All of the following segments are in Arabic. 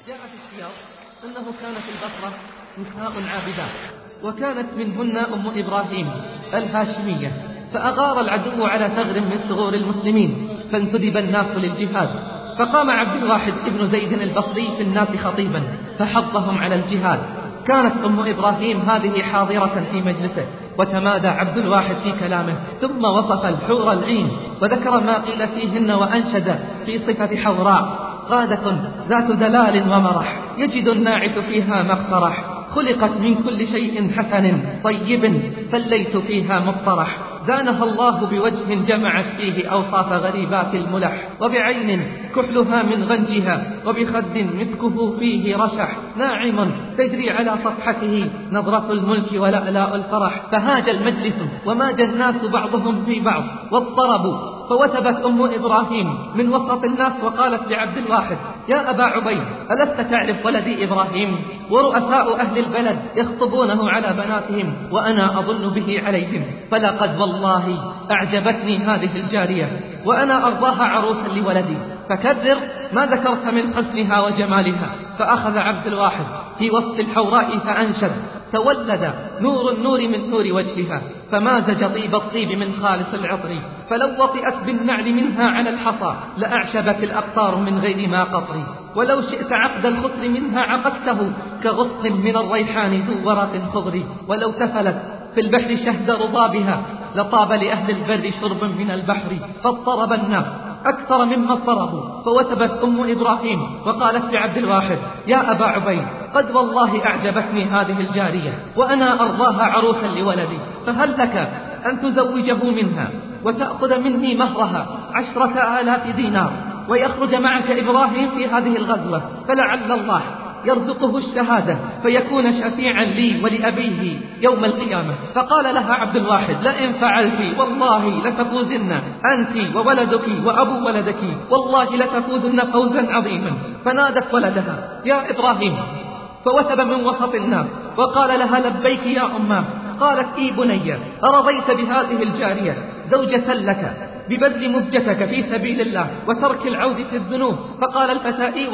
جاء في السياق أنه كان في البصرة نساء عابدات، وكانت منهن أم إبراهيم الهاشمية، فأغار العدو على ثغر من ثغور المسلمين فانتدب الناس للجهاد، فقام عبد الواحد ابن زيد البصري في الناس خطيبا فحضهم على الجهاد. كانت أم إبراهيم هذه حاضرة في مجلسه، وتمادى عبد الواحد في كلامه، ثم وصف الحور العين وذكر ما قيل فيهن، وأنشد في صفة حوراء قادة ذات دلال ومرح، يجد الناعث فيها ما اقترح، خلقت من كل شيء حسن طيب فالليت فيها مطرح، زانها الله بوجه جمعت فيه أوصاف غريبات الملح، وبعين كحلها من غنجها، وبخد مسكه فيه رشح، ناعم تجري على صفحته نظرة الملك ولألاء الفرح، فهاج المجلس وماج الناس بعضهم في بعض واضطربوا، فوثبت أم إبراهيم من وسط الناس وقالت لعبد الواحد: يا أبا عبيد، ألست تعرف ولدي إبراهيم؟ ورؤساء أهل البلد يخطبونه على بناتهم وأنا أظن به عليهم، فلقد والله أعجبتني هذه الجارية وأنا أرضاها عروسا لولدي، فكرر ما ذكرت من حسنها وجمالها. فأخذ عبد الواحد في وسط الحوراء فأنشد: تولد نور النور من نور وجهها، فمازج طيب الطيب من خالص العطر، فلو وطئت بالنعل منها على الحصى لأعشبت الأقطار من غير ما قطر، ولو شئت عقد الخصر منها عقدته كغصن من الريحان ذو ورق خضر، ولو تفلت في البحر شهد رضابها لطاب لأهل البر شرب من البحر، فاضطرب الناس أكثر مما اضطربوا، فوثبت أم إبراهيم وقالت لعبد الواحد: يا أبا عبيد، قد والله أعجبتني هذه الجارية وأنا أرضاها عروسا لولدي، فهل لك أن تزوجه منها وتأخذ مني مهرها 10,000 دينار، ويخرج معك إبراهيم في هذه الغزوة، فلعل الله يرزقه الشهادة فيكون شفيعا لي ولأبيه يوم القيامة. فقال لها عبد الواحد: لئن فعلت والله لتفوزن أنت وولدك وأبو ولدك، والله لتفوزن فوزا عظيما. فنادت ولدها: يا إبراهيم، فوثب من وسط الناس وقال لها: لبيك يا أماه. قالت: إي بني، أرضيت بهذه الجارية زوجة لك ببذل مهجتك في سبيل الله وترك العود في الذنوب؟ فقال الفتى: إي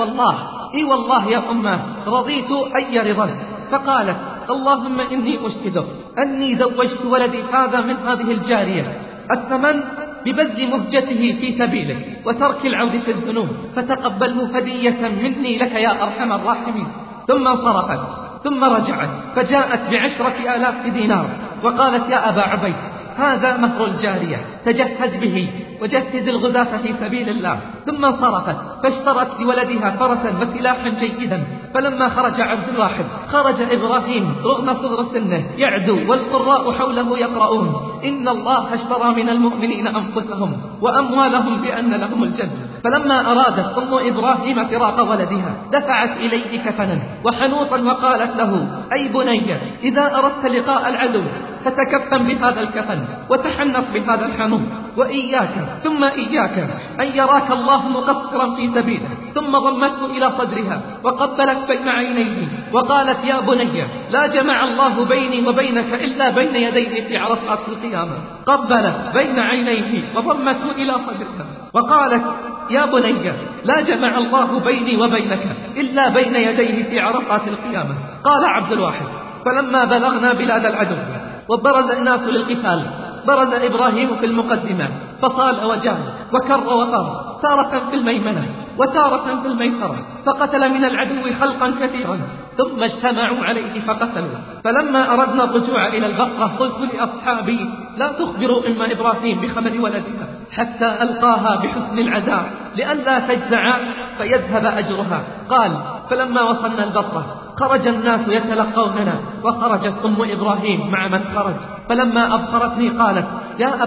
والله يا أماه، رضيت أي رضا. فقالت: اللهم إني أشهدك أني زوجت ولدي هذا من هذه الجارية الثمن ببذل مهجته في سبيلك وترك العود في الذنوب، فتقبله هدية مني لك يا أرحم الراحمين. ثم انصرفت، ثم رجعت فجاءت ب10,000 دينار وقالت: يا أبا عبيد، هذا مهر الجارية، تجهز به وجهز الغزاة في سبيل الله. ثم انصرفت فاشترت لولدها فرسا وسلاحا جيدا. فلما خرج عبد الواحد خرج إبراهيم رغم صغر سنه يعدو، والقراء حوله يقرؤون: إن الله اشترى من المؤمنين أنفسهم وأموالهم بأن لهم الجنة. فلما أرادت أم إبراهيم فراق ولدها دفعت إليه كفنا وحنوطا وقالت له: أي بني، إذا أردت لقاء العدو فتكفن بهذا الكفن وتحنط بهذا الحنوط، وإياك ثم إياك أن يراك الله مقصرا في سبيله. ثم ضمته إلى صدرها وقبلت بين عينيه وقالت: يا بني، لا جمع الله بيني وبينك إلا بين يديه في عرصات القيامة. قبلت بين عينيه وضمته إلى صدرها وقالت: يا بني، لا جمع الله بيني وبينك إلا بين يديه في عرصات القيامة. قال عبد الواحد: فلما بلغنا بلاد العدو وبرز الناس للقتال، برز إبراهيم في المقدمة فصال وجاه وكر وفر، تارة في الميمنة وتارة في الميسرة، فقتل من العدو خلقا كثيرا، ثم اجتمعوا عليه فقتلوا. فلما أردنا الرجوع إلى البصرة قلت لأصحابي: لا تخبروا أم إبراهيم بخبر ولدها حتى ألقاها بحسن العزاء لئلا تجزع فيذهب أجرها. قال: فلما وصلنا البصرة خرج الناس يتلقوننا، وخرجت أم إبراهيم مع من خرج، فلما أبصرتني قالت: يا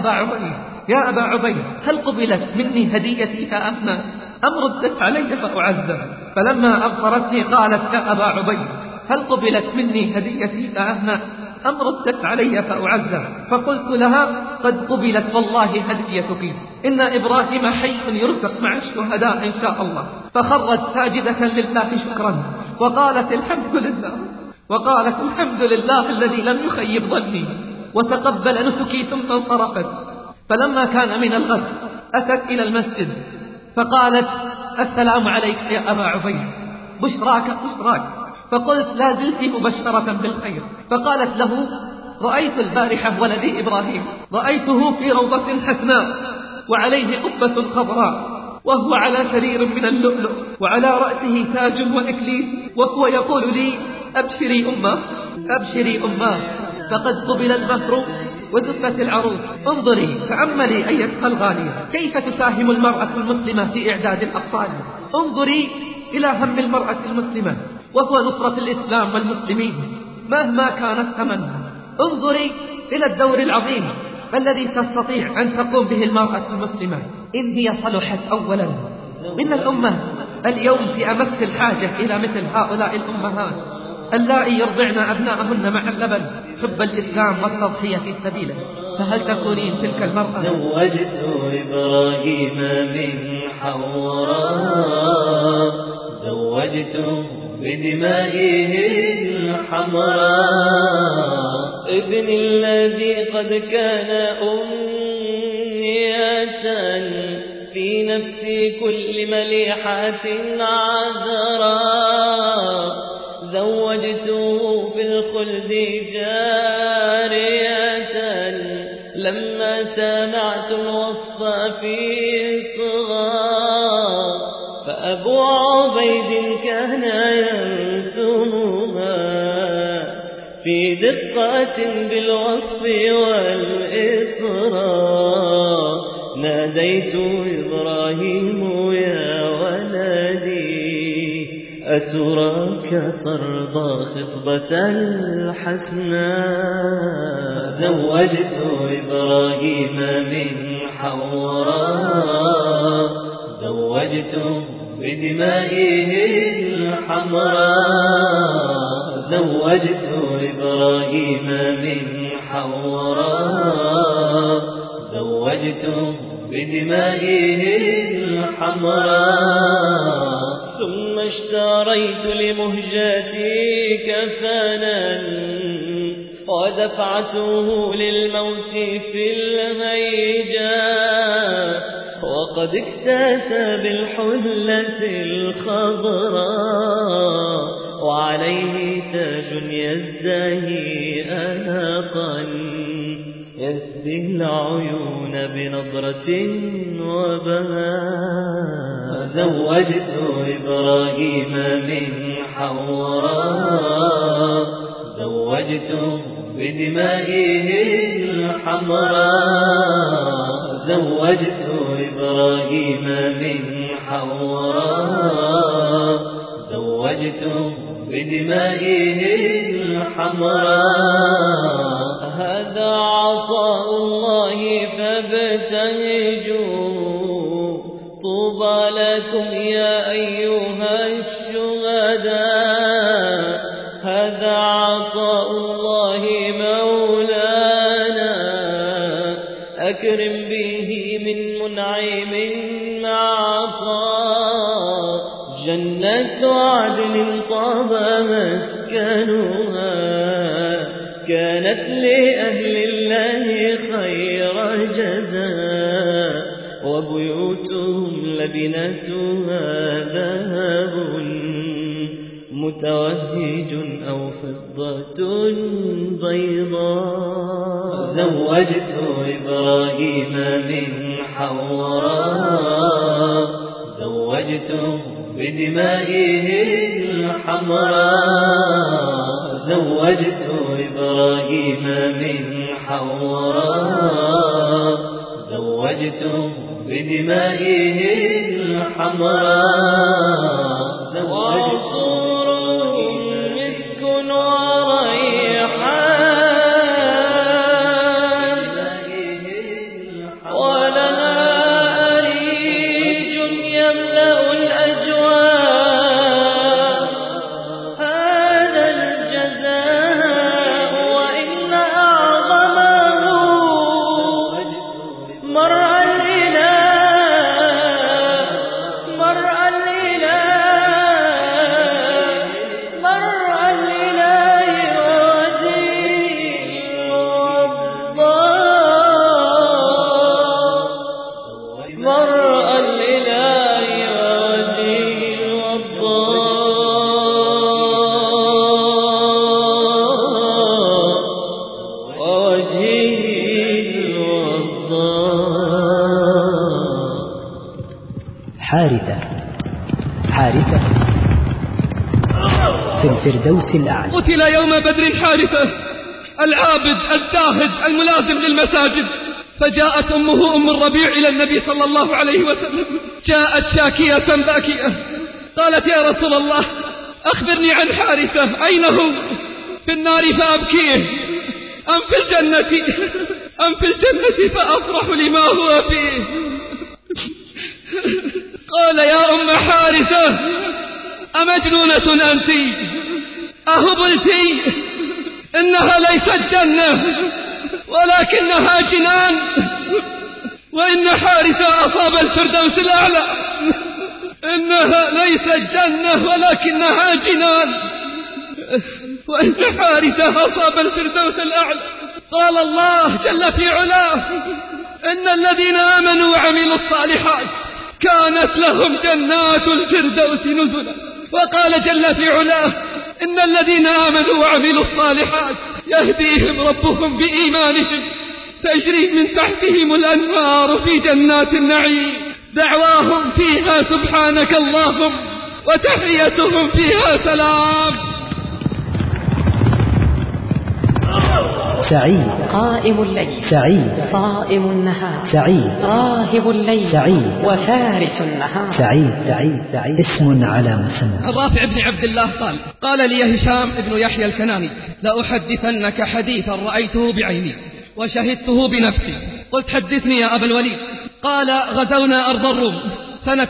أبا عبيد، هل قبلت مني هديتي فأهنى أم ردت علي فأعذب؟ فلما أبصرتني قالت: يا أبا عبيد، هل قبلت مني هديتي فأهنى أم ردت علي فأعذب؟ فقلت لها: قد قبلت والله هديتك، إن إبراهيم حي يرزق مع الشهداء إن شاء الله. فخرت ساجدة لله شكرا وقالت: الحمد لله الذي لم يخيب ظني وتقبل نسكي. ثم انصرفت. فلما كان من الغد أتت إلى المسجد فقالت: السلام عليك يا أبا عبيد. بشراك بشراك. فقلت: لا زلت مبشرة بالخير. فقالت له: رأيت البارحة ولدي إبراهيم، رأيته في روضة حسناء وعليه قبة خضراء، وهو على سرير من اللؤلؤ، وعلى رأسه تاج وإكليل، وهو يقول لي: أبشري أمه أبشري أمه، فقد قبل المهر وزفت العروس. انظري تأملي أيتها الغالية كيف تساهم المرأة المسلمة في إعداد الأطفال. انظري إلى هم المرأة المسلمة وهو نصرة الإسلام والمسلمين مهما كان الثمن. انظري إلى الدور العظيم الذي تستطيع أن تقوم به المرأة المسلمة إن هي صلحت. أولا، إن الأمة اليوم في أمس الحاجة إلى مثل هؤلاء الأمهات اللائي يرضعن أبناءهن مع اللبن حب الإسلام والتضحية في سبيله. فهل تكونين تلك المرأة؟ زوجت إبراهيم من حوراء، زوجته بدمائه الحمراء، ابن الذي قد كان أمنية في نفس كل مليحة عذراء. زوجته في الخلد جارية لما سمعت الوصف في الصغار، فأبو عبيد كان ينسمها في دقة بالوصف والإطراء. ناديت إبراهيم يا ولدي، أتراك ترضى خطبة الحسناء. زوجت إبراهيم من حوراء، زوجته بدمائه الحمراء. زوجت إبراهيم من حوراء، زوجته بدمائه الحمراء. ثم اشتريت لمهجتي كفنا ودفعته للموت في الهيجا، وقد اكتسى بالحلة الخضراء، وعليه تاج يزدهي أناقا يسدي العيون بنظرة وبهاء. زوجت إبراهيم من حوراء، زوجته بدمائه الحمراء. زوجت إبراهيم من حوراء، زوجته بدمائه الحمراء. هذا عطاء الله فابتهجوا، طوبى لكم يا أيها الشهداء. هذا عطاء الله مولانا، أكرم به من منعم مع عطاء. جنة عدن طاب مسكنها، كانت لأهل الله خير جزاء. وبيوتهم لبنتها ذهب متوهج أو فضة بيضاء. زوجت إبراهيم من حوراء، زوجته بدمائه الحمراء. زوجت إبراهيم من حوراء، زوجته بدمائه الحمراء. وعطور مسك وريحان، ولنا أريج يملأ الأجواء. هذا الجزاء وإن أعظمه مرء الإله، مرء الإله. في الفردوس الأعلى. قتل يوم بدر حارثة العابد الزاهد الملازم للمساجد. فجاءت أمه أم الربيع إلى النبي صلى الله عليه وسلم، جاءت شاكية باكية، قالت يا رسول الله أخبرني عن حارثة، أين هو؟ في النار فأبكيه أم في الجنة؟ أم في الجنة فأفرح لما هو فيه؟ قال يا أم حارثة أمجنونة أنت؟ أهبلتي؟ إنها ليست جنة ولكنها جنان، وإن حارثة أصاب الفردوس الأعلى. إنها ليست جنة ولكنها جنان، وإن حارثة أصاب الفردوس الأعلى. قال الله جل في علاه إن الذين آمنوا وعملوا الصالحات كانت لهم جنات الفردوس نزلا. وقال جل في علاه إن الذين آمنوا وعملوا الصالحات يهديهم ربهم بإيمانهم تجري من تحتهم الأنهار في جنات النعيم، دعواهم فيها سبحانك اللهم وتحيتهم فيها سلام. سعيد قائم الليل، سعيد صائم النهار، سعيد راهب الليل، سعيد وفارس النهار. سعيد سعيد سعيد اسم على مسمى. الرافع بن عبد الله قال لي هشام بن يحيى الكناني لأحدثنك حديثا رأيته بعيني وشهدته بنفسي. قلت حدثني يا أبا الوليد. قال غزونا أرض الروم سنة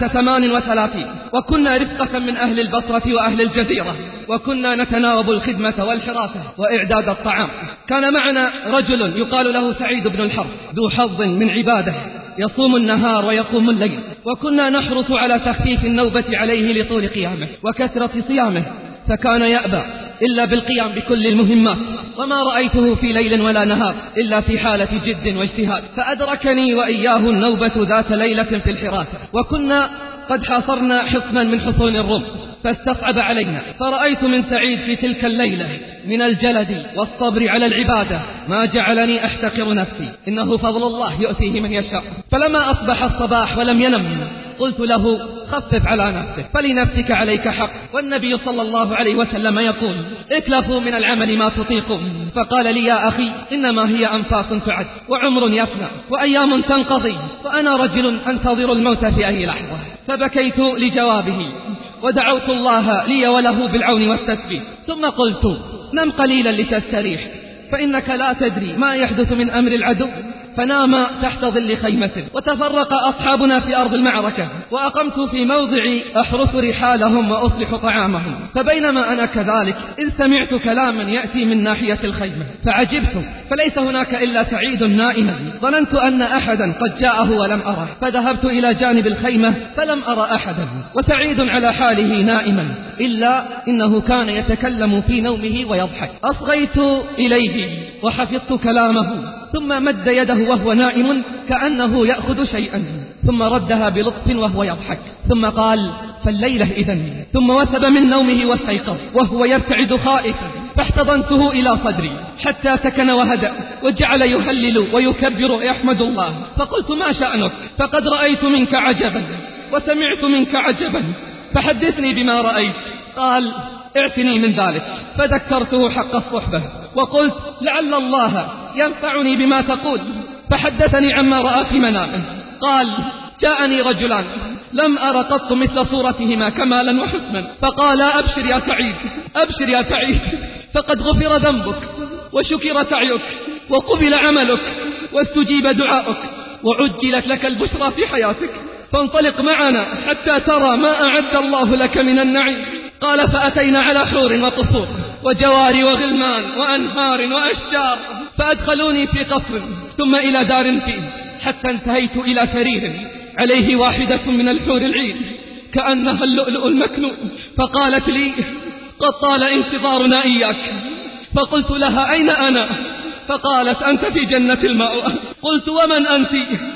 38 وكنا رفقة من أهل البصرة وأهل الجزيرة، وكنا نتناوب الخدمة والحراسة وإعداد الطعام. كان معنا رجل يقال له سعيد بن الحرب ذو حظ من عباده، يصوم النهار ويقوم الليل، وكنا نحرص على تخفيف النوبة عليه لطول قيامه وكثرة صيامه، فكان يأبى إلا بالقيام بكل المهمات، وما رأيته في ليل ولا نهار إلا في حالة جد واجتهاد. فأدركني وإياه النوبة ذات ليلة في الحراسة، وكنا قد حاصرنا حصنا من حصون الروم فاستصعب علينا، فرأيت من سعيد في تلك الليلة من الجلد والصبر على العبادة ما جعلني أحتقر نفسي، إنه فضل الله يؤتيه من يشاء. فلما أصبح الصباح ولم ينم قلت له خفف على نفسك فلنفسك عليك حق، والنبي صلى الله عليه وسلم يقول اكلفوا من العمل ما تطيقون. فقال لي يا أخي إنما هي أنفاس تعد وعمر يفنى وأيام تنقضي، وأنا رجل أنتظر الموت في أي لحظة. فبكيت لجوابه ودعوت الله لي وله بالعون والتثبيت، ثم قلت نم قليلا لتستريح فإنك لا تدري ما يحدث من أمر العدو. فنام تحت ظل خيمة، وتفرق أصحابنا في أرض المعركة، وأقمت في موضع أحرس رحالهم وأصلح طعامهم. فبينما أنا كذلك إذ سمعت كلاما يأتي من ناحية الخيمة فعجبت، فليس هناك إلا سعيد نائما، ظننت أن أحدا قد جاءه ولم أره، فذهبت إلى جانب الخيمة فلم أرى أحدا، وسعيد على حاله نائما، إلا إنه كان يتكلم في نومه ويضحك. أصغيت إليه وحفظت كلامه، ثم مد يده وهو نائم كأنه يأخذ شيئا، ثم ردها بلطف وهو يضحك، ثم قال فالليلة إذن. ثم وثب من نومه واستيقظ وهو يرتعد خائفا، فاحتضنته إلى صدري حتى سكن وهدأ، وجعل يهلل ويكبر يحمد الله. فقلت ما شأنك؟ فقد رأيت منك عجبا وسمعت منك عجبا، فحدثني بما رأيت. قال اعتني من ذلك. فذكرته حق الصحبة وقلت لعل الله ينفعني بما تقول، فحدثني عما رأى في منامه. قال جاءني رجلان لم أر قط مثل صورتهما كمالا وحسنا، فقال أبشر يا سعيد، أبشر يا سعيد، فقد غفر ذنبك وشكر سعيك وقبل عملك واستجيب دعاؤك وعجلت لك البشرى في حياتك، فانطلق معنا حتى ترى ما أعد الله لك من النعيم. قال فأتينا على حور وقصور وجوار وغلمان وأنهار وأشجار، فأدخلوني في قصر ثم إلى دار فيه، حتى انتهيت إلى سرير عليه واحدة من الحور العين كأنها اللؤلؤ المكنون، فقالت لي قد طال انتظارنا إياك. فقلت لها أين أنا؟ فقالت أنت في جنة المأوى. قلت ومن أنت؟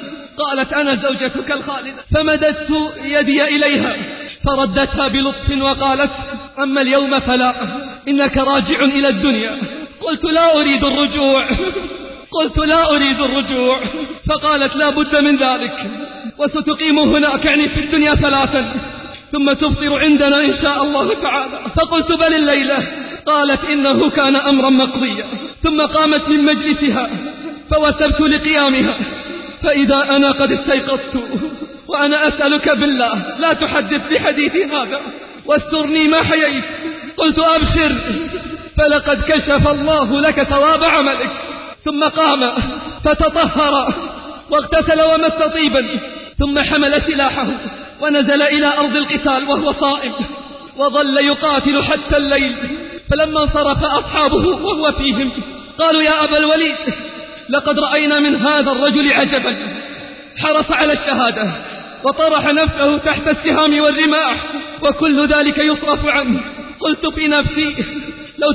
قالت أنا زوجتك الخالدة. فمددت يدي إليها فردتها بلطف وقالت أما اليوم فلا، إنك راجع إلى الدنيا. قلت لا أريد الرجوع، قلت لا أريد الرجوع. فقالت لا بد من ذلك، وستقيم هناك يعني في الدنيا 3، ثم تفطر عندنا إن شاء الله تعالى. فقلت بل الليلة. قالت إنه كان أمرا مقضيا. ثم قامت من مجلسها فوثبت لقيامها، فإذا أنا قد استيقظت وأنا أسألك بالله لا تحدث بحديثي هذا واسترني ما حييت. قلت أبشر فلقد كشف الله لك ثواب عملك. ثم قام فتطهر واغتسل ومس طيبا، ثم حمل سلاحه ونزل إلى أرض القتال وهو صائم، وظل يقاتل حتى الليل. فلما انصرف أصحابه وهو فيهم قالوا يا أبا الوليد لقد رأينا من هذا الرجل عجبا، حرص على الشهادة وطرح نفسه تحت السهام والرماح وكل ذلك يصرف عنه. قلت في نفسي لو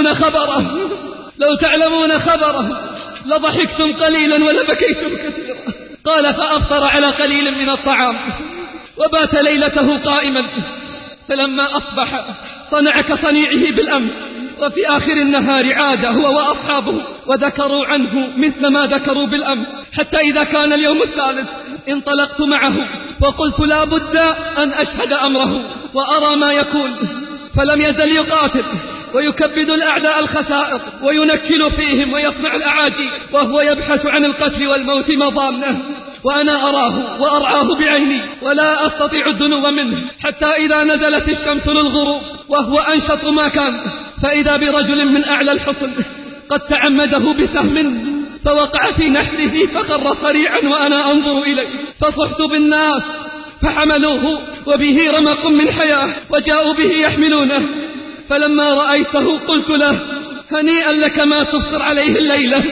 تعلمون خبره لضحكتم قليلا ولبكيتم كثيرا. قال فأفطر على قليل من الطعام وبات ليلته قائما، فلما أصبح صنع كصنيعه بالأمس، وفي آخر النهار عاد هو وأصحابه وذكروا عنه مثل ما ذكروا بالأمس، حتى إذا كان اليوم الثالث انطلقت معه وقلت لا بد أن أشهد أمره وأرى ما يكون. فلم يزل يقاتل ويكبد الأعداء الخسائر وينكل فيهم ويصنع الأعاجيب، وهو يبحث عن القتل والموت مضامنه، وأنا أراه وأرعاه بعيني ولا أستطيع الدنو منه، حتى إذا نزلت الشمس للغروب وهو أنشط ما كان، فإذا برجل من أعلى الحصن قد تعمده بسهم فوقع في نحره فخر صريعا وأنا أنظر إليه، فصحت بالناس فحملوه وبه رمق من حياة وجاءوا به يحملونه. فلما رأيته قلت له هنيئا لك ما تفطر عليه الليلة.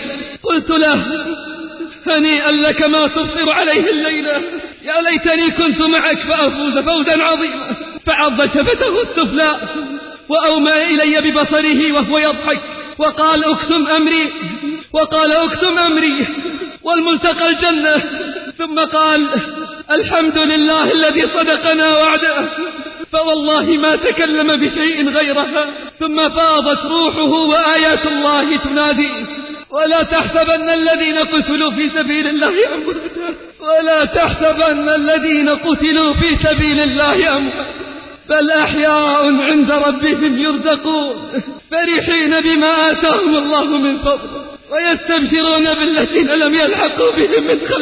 يا ليتني كنت معك فأفوز فوزا عظيما. فعض شفته السفلى وأومى إلي ببصره وهو يضحك وقال اكتم أمري والملتقى الجنة. ثم قال الحمد لله الذي صدقنا وعده، فوالله ما تكلم بشيء غيرها. ثم فاضت روحه وآيات الله تنادي ولا تحسبن الذين قتلوا في سبيل الله أمواتا بل أحياء عند ربهم يرزقون فرحين بما آتاهم الله من فضله ويستبشرون بالذين لم يلحقوا بهم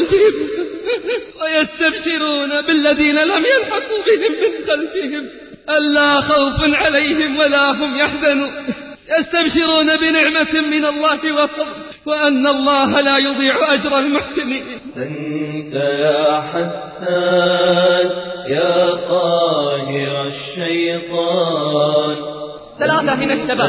من خلفهم ألا خوف عليهم ولا هم يحزنون يستبشرون بنعمة من الله وفضل وأن الله لا يضيع أجر المحسنين. أنت يا حسان يا قاهر الشيطان، 3 من الشباب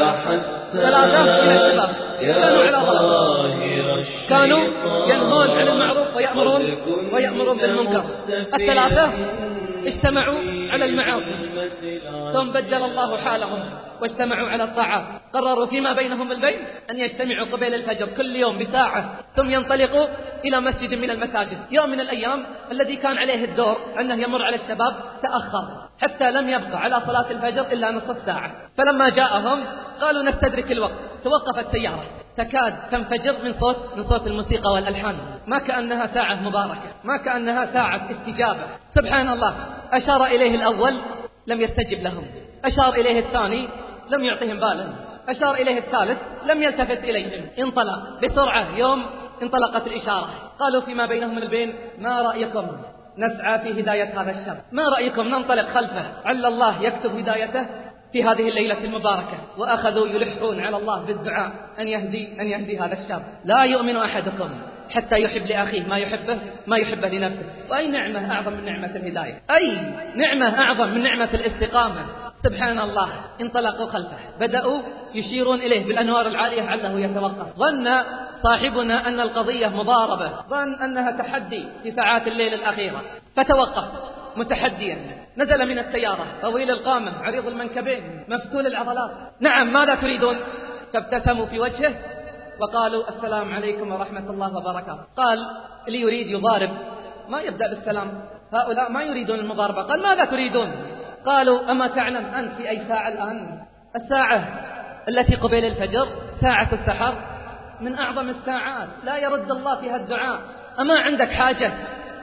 كانوا على ضلال، كانوا ينهون عن المعروف ويأمرون بالمنكر. 3 اجتمعوا على المعاصي ثم بدل الله حالهم واجتمعوا على الطاعات. قرروا فيما بينهم البين أن يجتمعوا قبيل الفجر كل يوم بساعة ثم ينطلقوا إلى مسجد من المساجد. يوم من الأيام الذي كان عليه الدور أنه يمر على الشباب تأخر حتى لم يبقى على صلاة الفجر إلا نصف ساعة. فلما جاءهم قالوا نستدرك الوقت. توقفت سيارة تكاد تنفجر من صوت الموسيقى والألحان، ما كأنها ساعة مباركة، ما كأنها ساعة استجابة. سبحان الله، أشار إليه الأول لم يستجب لهم، أشار إليه الثاني لم يعطهم بالا، أشار إليه الثالث لم يلتفت إليهم. انطلق بسرعة. يوم انطلقت الإشارة قالوا فيما بينهم البين ما رأيكم نسعى في هداية هذا الشاب؟ ما رأيكم ننطلق خلفه عل الله يكتب هدايته في هذه الليلة المباركة؟ وأخذوا يلحون على الله بالدعاء أن يهدي هذا الشاب. لا يؤمن أحدكم حتى يحب لأخيه ما يحبه لنفسه. وأي نعمة أعظم من نعمة الهداية؟ أي نعمة أعظم من نعمة الاستقامة؟ سبحان الله. انطلقوا خلفه، بدأوا يشيرون إليه بالأنوار العالية عله يتوقف. ظن صاحبنا أن القضية مضاربة، ظن أنها تحدي في ساعات الليل الأخيرة، فتوقف متحديا. نزل من السيارة طويل القامة عريض المنكبين مفتول العضلات. نعم ماذا تريدون؟ فابتسموا في وجهه وقالوا السلام عليكم ورحمة الله وبركاته. قال اللي يريد يضارب ما يبدأ بالسلام، هؤلاء ما يريدون المضاربة. قال ماذا تريدون؟ قالوا أما تعلم أنت في أي ساعة الآن؟ الساعة التي قبيل الفجر، ساعة السحر، من أعظم الساعات لا يرد الله فيها الدعاء. أما عندك حاجة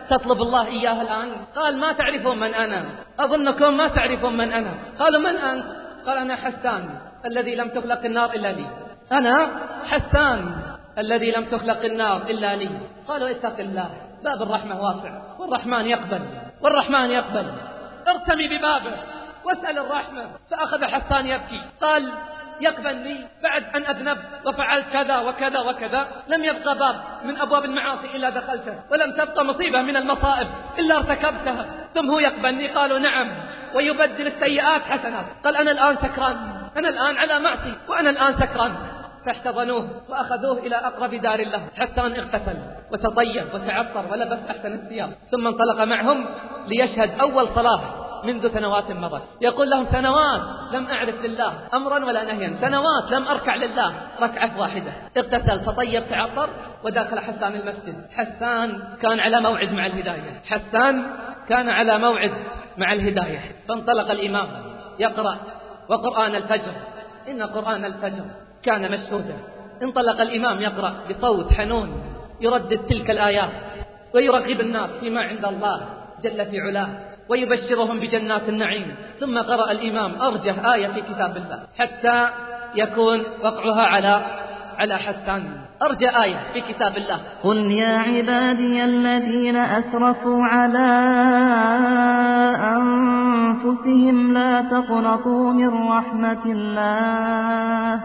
تطلب الله إياها الآن؟ قال ما تعرفون من أنا، أظنكم ما تعرفون من أنا. قالوا من أنت؟ قال أنا حسان الذي لم تخلق النار إلا لي، أنا حسان الذي لم تخلق النار إلا لي. قالوا اتق الله، باب الرحمة واسع والرحمن يقبل، والرحمن يقبل، ارتمي ببابه واسأل الرحمة. فأخذ حسان يبكي، قال يقبلني بعد أن أذنب وفعلت كذا وكذا وكذا، لم يبقى باب من أبواب المعاصي إلا دخلته، ولم تبقى مصيبة من المصائب إلا ارتكبتها، ثم هو يقبلني. قالوا نعم، ويبدل السيئات حسنات. قال أنا الآن سكران، أنا الآن على معصي وأنا الآن سكران. فاحتضنوه وأخذوه إلى أقرب دار الله، حتى أن اغتسل وتطيب وتعطر ولبس أحسن الثياب، ثم انطلق معهم ليشهد أول صلاة منذ سنوات مضت. يقول لهم سنوات لم أعرف لله أمرا ولا نهيا، سنوات لم أركع لله ركعة واحدة. اغتسل تطيب تعطر ودخل حسان المسجد. حسان كان على موعد مع الهداية، حسان كان على موعد مع الهداية. فانطلق الإمام يقرأ وقرآن الفجر، إن قرآن الفجر كان مشهودا. انطلق الإمام يقرأ بصوت حنون يردد تلك الآيات ويرغب الناس فيما عند الله جل في علاه ويبشرهم بجنات النعيم. ثم قرأ الإمام أرجح آية في كتاب الله حتى يكون وقعها على حسان. أرجى آية في كتاب الله: قل يا عبادي الذين أسرفوا على أنفسهم لا تقنطوا من رحمة الله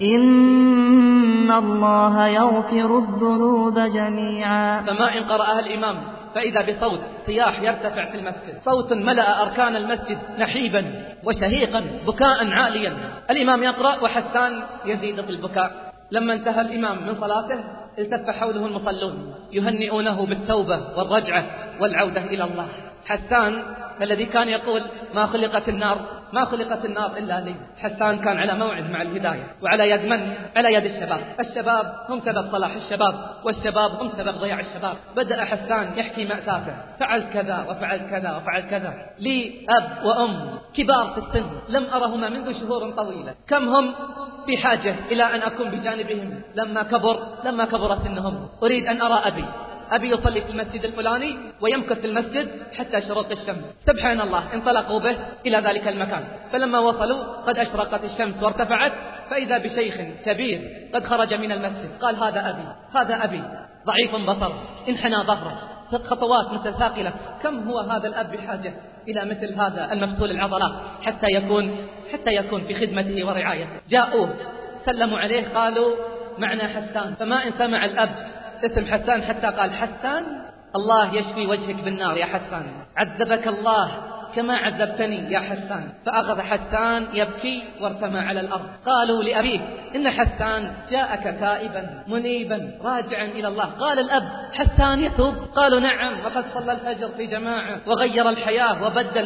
إن الله يغفر الذنوب جميعا. فما إن قرأها الإمام فإذا بصوت صياح يرتفع في المسجد، صوت ملأ أركان المسجد نحيبا وشهيقا بكاء عاليا. الإمام يقرأ وحسان يزيد في البكاء. لما انتهى الإمام من صلاته التف حوله المصلون يهنئونه بالتوبة والرجعة والعودة إلى الله. حسان الذي كان يقول ما خلقت النار إلا لي، حسان كان على موعد مع الهداية. وعلى يد من؟ على يد الشباب هم سبب صلاح الشباب، والشباب هم سبب ضياع الشباب. بدأ حسان يحكي مأساته، فعلت كذا وفعلت كذا وفعلت كذا. لي أب وأم كبار في السن لم أرهما منذ شهور طويلة، كم هم في حاجة إلى أن أكون بجانبهم لما كبر سنهم. أريد أن أرى أبي يصلي في المسجد الفلاني ويمكث في المسجد حتى شروق الشمس. سبحان الله، انطلقوا به إلى ذلك المكان. فلما وصلوا قد أشرقت الشمس وارتفعت، فإذا بشيخ كبير قد خرج من المسجد. قال هذا أبي ضعيف بصر، انحنى ظهره، خطوات متثاقلة. كم هو هذا الأب بحاجة إلى مثل هذا المفتول العضلات حتى يكون في خدمته ورعايته. جاءوه سلموا عليه قالوا معنا حسان. فما إن سمع الأب اسم حسان حتى قال حسان الله يشفي وجهك بالنار يا حسان، عذبك الله كما عذبتني يا حسان. فأخذ حسان يبكي وارتمى على الأرض. قالوا لأبيه إن حسان جاءك تائبا منيبا راجعا إلى الله. قال الأب حسان يتوب؟ قالوا نعم، وقد صلى الفجر في جماعة وغير الحياة وبدل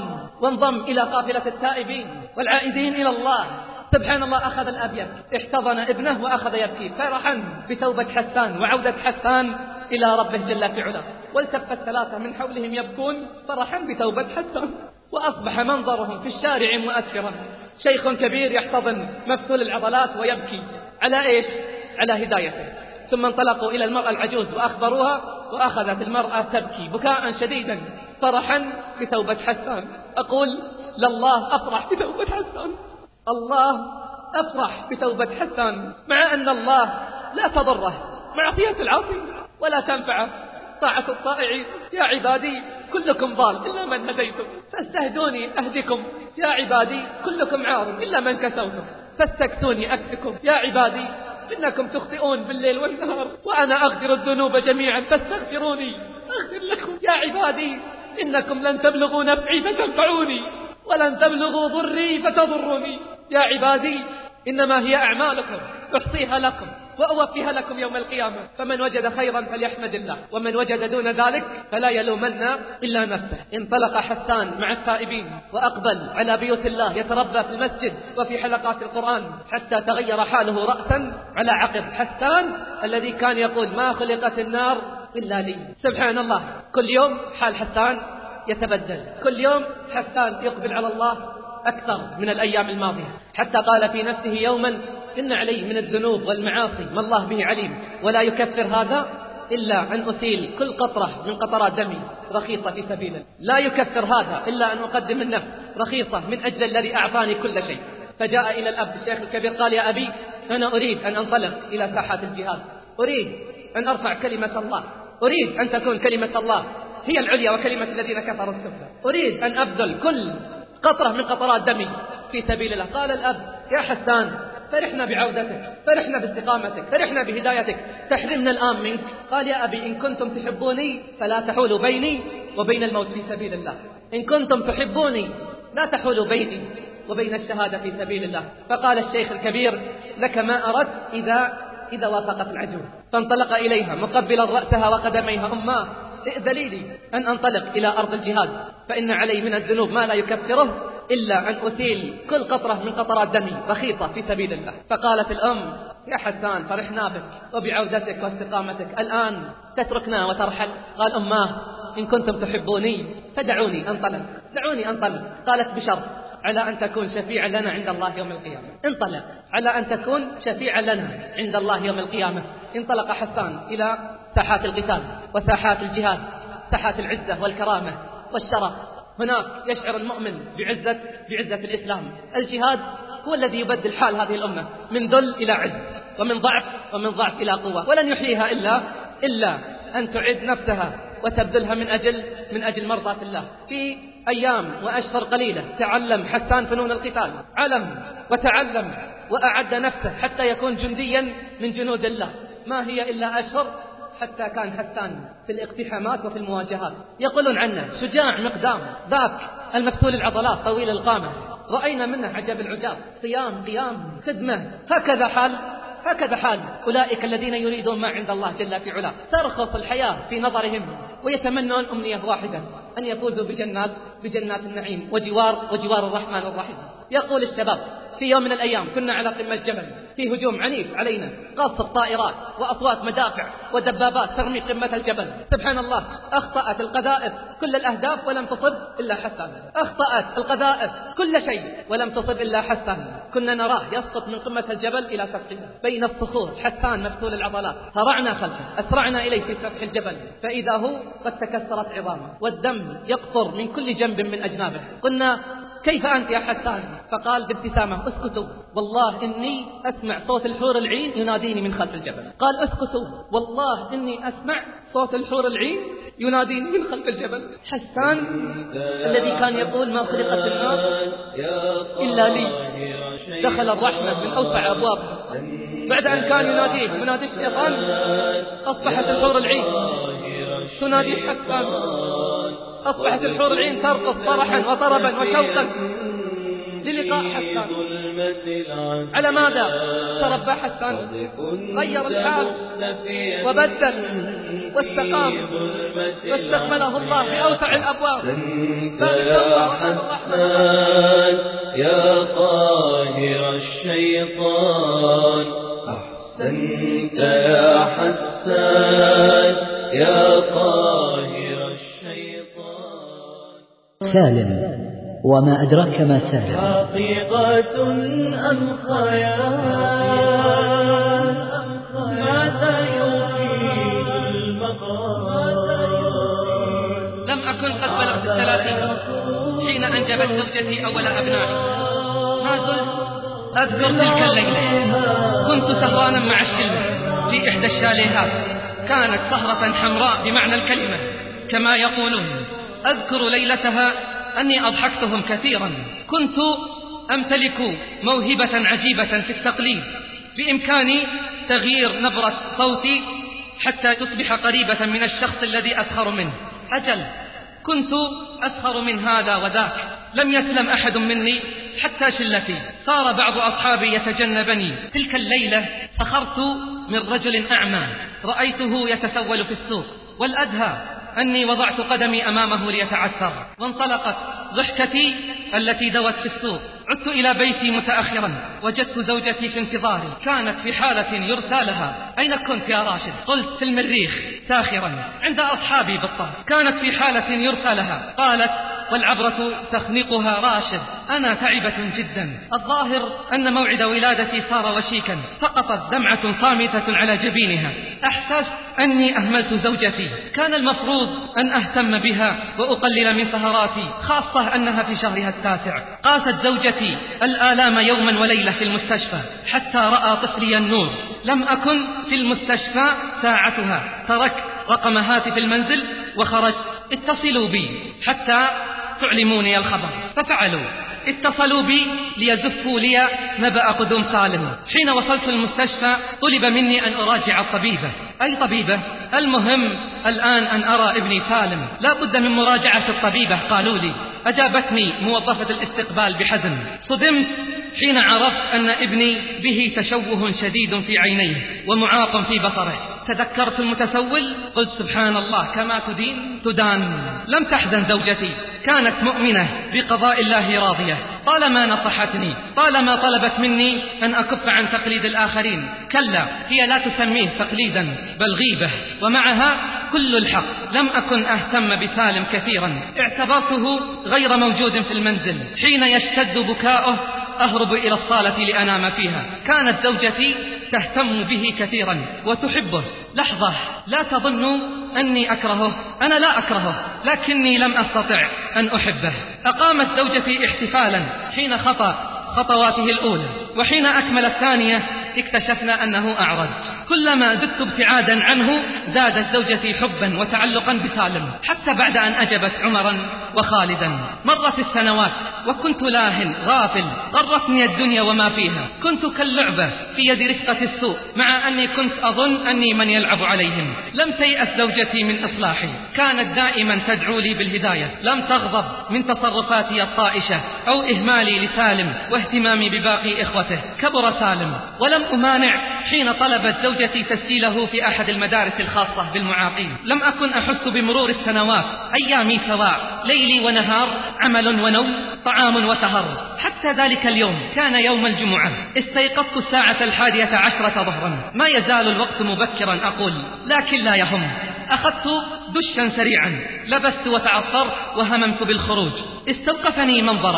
وانضم إلى قافلة التائبين والعائدين إلى الله. سبحان الله، أخذ الأب يبكي، احتضن ابنه وأخذ يبكي فرحا بتوبة حسان وعودة حسان إلى ربه جل في علاه. والتف الثلاثة من حولهم يبكون فرحا بتوبة حسان. وأصبح منظرهم في الشارع مؤثرا، شيخ كبير يحتضن مفتول العضلات ويبكي على إيش؟ على هدايته. ثم انطلقوا إلى المرأة العجوز وأخبروها، وأخذت المرأة تبكي بكاء شديدا فرحا بتوبة حسان. أقول لله أفرح بتوبة حسان، الله أفرح بتوبة حسان، مع أن الله لا تضره معصية العاصي ولا تنفعه طاعة الطائعين. يا عبادي كلكم ضال إلا من هديتم فاستهدوني أهدكم، يا عبادي كلكم عار إلا من كسوتم فاستكسوني أكسكم. يا عبادي إنكم تخطئون بالليل والنهار وأنا أغفر الذنوب جميعا فاستغفروني أغفر لكم. يا عبادي إنكم لن تبلغوا نفعي فتنفعوني ولن تبلغوا ضري فتضروني. يا عبادي إنما هي أعمالكم أحصيها لكم وأوفيها لكم يوم القيامة، فمن وجد خيرا فليحمد الله ومن وجد دون ذلك فلا يلومن إلا نفسه. انطلق حسان مع التائبين وأقبل على بيوت الله يتربى في المسجد وفي حلقات القرآن حتى تغير حاله رأسا على عقب. حسان الذي كان يقول ما خلقت النار إلا لي. سبحان الله، كل يوم حال حسان يتبدل، كل يوم حسان يقبل على الله أكثر من الأيام الماضية، حتى قال في نفسه يوما إن علي من الذنوب والمعاصي ما الله به عليم ولا يكفر هذا إلا أن أسيل كل قطرة من قطرات دمي رخيصة في سبيل الله. لا يكثر هذا إلا أن أقدم النفس رخيصة من أجل الذي أعطاني كل شيء. فجاء إلى الأب الشيخ الكبير قال: يا أبي، أنا أريد أن أنطلق إلى ساحات الجهاد، أريد أن أرفع كلمة الله، أريد أن تكون كلمة الله هي العليا وكلمة الذين كفروا السفلى، أريد أن أبذل كل قطرة من قطرات دمي في سبيل الله. قال الأب: يا حسان، فرحنا بعودتك، فرحنا باستقامتك، فرحنا بهدايتك، تحرمنا الآن منك. قال: يا أبي، إن كنتم تحبوني فلا تحولوا بيني وبين الموت في سبيل الله، إن كنتم تحبوني لا تحولوا بيني وبين الشهادة في سبيل الله. فقال الشيخ الكبير: لك ما أردت إذا وافقت العجوز. فانطلق إليها مقبلا رأسها وقدميها: أماه، ائذلي لي أن أنطلق إلى أرض الجهاد، فإن علي من الذنوب ما لا يكفره إلا أن أسيل كل قطرة من قطرات دمي رخيصة في سبيل الله. فقالت الأم: يا حسان، فرحنا بك وبعودتك واستقامتك، الآن تتركنا وترحل؟ قال: أماه، إن كنتم تحبوني فدعوني أنطلق، دعوني أنطلق. قالت: بشرط، على أن تكون شفيعا لنا عند الله يوم القيامة. انطلق على أن تكون شفيعا لنا عند الله يوم القيامة. انطلق حسان إلى ساحات القتال وساحات الجهاد، ساحات العزة والكرامة والشرف. هناك يشعر المؤمن بعزة الإسلام. الجهاد هو الذي يبدل حال هذه الأمة من ذل إلى عز، ومن ضعف إلى قوة، ولن يحييها إلا أن تعد نفسها وتبذلها من أجل مرضاة الله. في أيام وأشهر قليلة تعلم حسان فنون القتال، علم وتعلم وأعد نفسه حتى يكون جنديا من جنود الله. ما هي إلا أشهر حتى كان حسان في الاقتحامات وفي المواجهات. يقولون عنه: شجاع مقدام، ذاك المفتول العضلات طويل القامة، رأينا منه عجب العجاب، صيام قيام خدمة. هكذا حال أولئك الذين يريدون ما عند الله جل في علاه. ترخص الحياة في نظرهم ويتمنون أمنية واحدة: أن يفوزوا بجنات النعيم وجوار الرحمن الرحيم. يقول الشباب: في يوم من الأيام كنا على قمة جبل، في هجوم عنيف علينا، قصف طائرات وأصوات مدافع ودبابات ترمي قمة الجبل. سبحان الله، أخطأت القذائف كل الأهداف ولم تصب إلا حسان، أخطأت القذائف كل شيء ولم تصب إلا حسان. كنا نراه يسقط من قمة الجبل إلى سفحها بين الصخور، حسان مفتول العضلات. هرعنا خلفه، أسرعنا إليه في سفح الجبل، فإذا هو قد تكسرت عظامه والدم يقطر من كل جنب من أجنابه. قلنا: كيف أنت يا حسان؟ فقال بابتسامة: اسكتوا، والله إني أسمع صوت الحور العين يناديني من خلف الجبل. قال: اسكتوا، والله إني أسمع صوت الحور العين يناديني من خلف الجبل. حسان الذي كان يقول: ما خلقت النار إلا لي، دخل الرحمة من أوسع أبوابها. بعد أن كان يناديه منادي الشيطان، أصبحت الحور العين تنادي حسان، أصبحت الحور العين ترقص فرحا وطربا وشوقا للقاء حسان. على ماذا تربى حسان؟ غير الحال وبدل واستقام واستقبله الله بأوسع الأبواب. يا حسان يا قاهر الشيطان، أحسنت يا حسان يا قاهر الشيطان. سالم، وما أدراك ما سالم. حقيقة أم خيال، ماذا يفيد المقال؟ لم أكن قد بلغت 30 حين أنجبت زوجتي أول أبنائي. ما زلت أذكر تلك الليلة، كنت سهرانا مع الشلة في إحدى الشاليهات، كانت سهرة حمراء بمعنى الكلمة كما يقولون. أذكر ليلتها أني أضحكتهم كثيرا. كنت أمتلك موهبة عجيبة في التقليد، بإمكاني تغيير نبرة صوتي حتى تصبح قريبة من الشخص الذي أسخر منه. أجل، كنت أسخر من هذا وذاك، لم يسلم أحد مني حتى شلتي. صار بعض أصحابي يتجنبني. تلك الليلة سخرت من رجل أعمى رأيته يتسول في السوق، والأدهى أني وضعت قدمي أمامه ليتعثر، وانطلقت ضحكتي التي دوت في السوق. عدت إلى بيتي متأخرا، وجدت زوجتي في انتظاري، كانت في حالة يرثى لها. أين كنت يا راشد؟ قلت: في المريخ ساخرا عند أصحابي بالطهر. كانت في حالة يرثى لها. قالت: والعبرة تخنقها راشد: أنا تعبة جدا، الظاهر أن موعد ولادتي صار وشيكا. سقطت دمعة صامتة على جبينها. أحسست أني أهملت زوجتي، كان المفروض أن أهتم بها وأقلل من سهراتي، خاصة أنها في شهرها التاسع. قاست زوجتي الآلام يوما وليلة في المستشفى حتى رأى طفلي النور. لم أكن في المستشفى ساعتها، تركت رقم هاتف المنزل وخرجت. اتصلوا بي حتى تعلموني الخبر، ففعلوا. اتصلوا بي ليزفوا لي نبأ قدوم سالم. حين وصلت المستشفى طلب مني أن أراجع الطبيبة. أي طبيبة؟ المهم الآن أن أرى ابني سالم، لا بد من مراجعة الطبيبة، قالوا لي. أجابتني موظفة الاستقبال بحزن. صدمت حين عرفت أن ابني به تشوه شديد في عينيه ومعاق في بصره. تذكرت المتسول، قلت سبحان الله، كما تدين تدان. لم تحزن زوجتي، كانت مؤمنة بقضاء الله راضية. طالما نصحتني، طالما طلبت مني أن أكف عن تقليد الآخرين. كلا، هي لا تسميه تقليدا بل غيبة، ومعها كل الحق. لم أكن أهتم بسالم كثيرا، اعتبرته غير موجود في المنزل. حين يشتد بكاؤه أهرب إلى الصالة لأنام فيها. كانت زوجتي تهتم به كثيرا وتحبه. لحظة، لا تظنوا أني أكرهه، أنا لا أكرهه، لكني لم أستطع أن أحبه. أقامت زوجتي احتفالا حين خطواته الأولى، وحين أكمل الثانية اكتشفنا أنه أعرج. كلما زدت ابتعادا عنه زادت زوجتي حبا وتعلقا بسالم، حتى بعد أن أجبت عمرا وخالدا. مرت السنوات وكنت لاهٍ غافل، غرتني الدنيا وما فيها. كنت كاللعبة في يد رفقة السوء، مع أني كنت أظن أني من يلعب عليهم. لم تيأس زوجتي من إصلاحي، كانت دائما تدعو لي بالهداية. لم تغضب من تصرفاتي الطائشة أو إهمالي لسالم واهتمامي بباقي إخوته. كبر سالم، ولم أمانع حين طلبت زوجتي تسجيله في أحد المدارس الخاصة بالمعاقين. لم أكن أحس بمرور السنوات، أيامي سواء، ليلي ونهار، عمل ونوم، طعام وسهر. حتى ذلك اليوم كان يوم الجمعة. استيقظت الساعة 11 ظهرا. ما يزال الوقت مبكرا أقول، لكن لا يهم. أخذت دشا سريعا، لبست وتعطرت وهممت بالخروج. استوقفني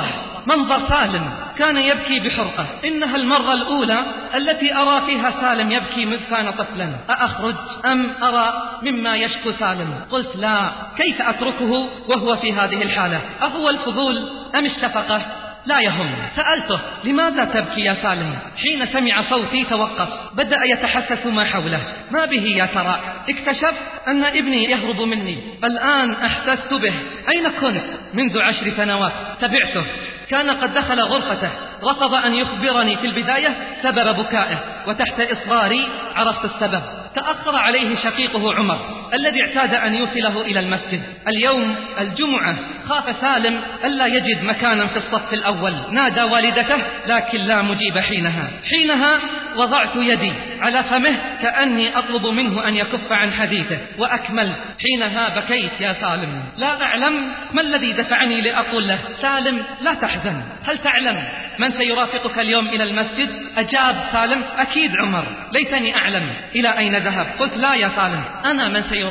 منظر سالم، كان يبكي بحرقة. إنها المرة الأولى التي أرى فيها سالم يبكي مذ كان طفلا. أأخرج أم أرى مما يشكو سالم؟ قلت لا، كيف أتركه وهو في هذه الحالة؟ أهو الفضول أم الشفقة؟ لا يهم. سألته: لماذا تبكي يا سالم؟ حين سمع صوتي توقف، بدأ يتحسس ما حوله. ما به يا ترى؟ اكتشفت أن ابني يهرب مني. الآن أحسست به. أين كنت منذ 10 سنوات؟ تبعته، كان قد دخل غرفته. رفض أن يخبرني في البداية سبب بكائه، وتحت إصراري عرفت السبب. تأخر عليه شقيقه عمر الذي اعتاد أن يوصله إلى المسجد. اليوم الجمعة خاف سالم ألا يجد مكانا في الصف الأول. نادى والدته لكن لا مجيب. حينها وضعت يدي على فمه كأني أطلب منه أن يكف عن حديثه، وأكملت: حينها بكيت يا سالم. لا أعلم ما الذي دفعني لأقول له: سالم لا تحزن، هل تعلم من سيرافقك اليوم إلى المسجد؟ أجاب سالم: أكيد عمر. ليتني أعلم إلى أين ذهب. قلت: لا يا سالم، أنا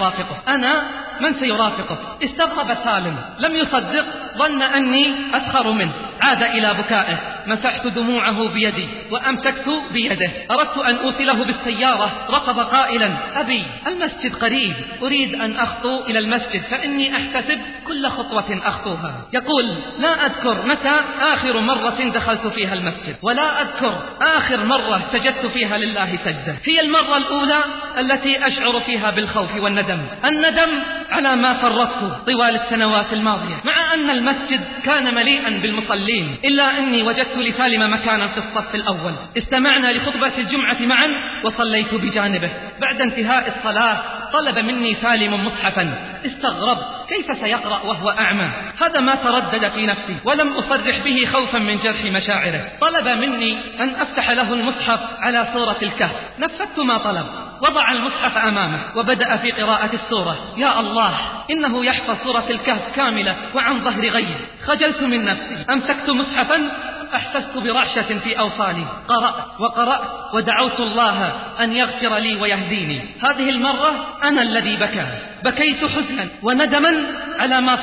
من سيرافقك. استغرب سالم، لم يصدق، ظن أني أسخر منه. عاد إلى بكائه. مسحت دموعه بيدي وأمسكت بيده. أردت أن أوصله بالسيارة، رفض قائلا: أبي، المسجد قريب، أريد أن أخطو إلى المسجد فإني أحتسب كل خطوة أخطوها. يقول: لا أذكر متى آخر مرة دخلت فيها المسجد، ولا أذكر آخر مرة سجدت فيها لله سجدة. هي المرة الأولى التي أشعر فيها بالخوف والندم، الندم على ما فرطت طوال السنوات الماضية. مع أن المسجد كان مليئا بالمصلين، إلا أني وجدت لسالم مكانا في الصف الأول. استمعنا لخطبة الجمعة معا وصليت بجانبه. بعد انتهاء الصلاة طلب مني سالم مصحفا. استغربت، كيف سيقرأ وهو أعمى؟ هذا ما تردد في نفسي، ولم أصرح به خوفا من جرح مشاعره. طلب مني أن أفتح له المصحف على سورة الكهف. نفذت ما طلب، وضع المصحف أمامه وبدأ في قراءة السورة. يا الله، إنه يحفظ سورة الكهف كاملة وعن ظهر غيب. خجلت من نفسي، أمسكت مصحفا، أحسست برعشة في أوصالي. قرأت ودعوت الله أن يغفر لي ويهديني. هذه المرة أنا الذي بكيت حزنا وندما على ما فرطت.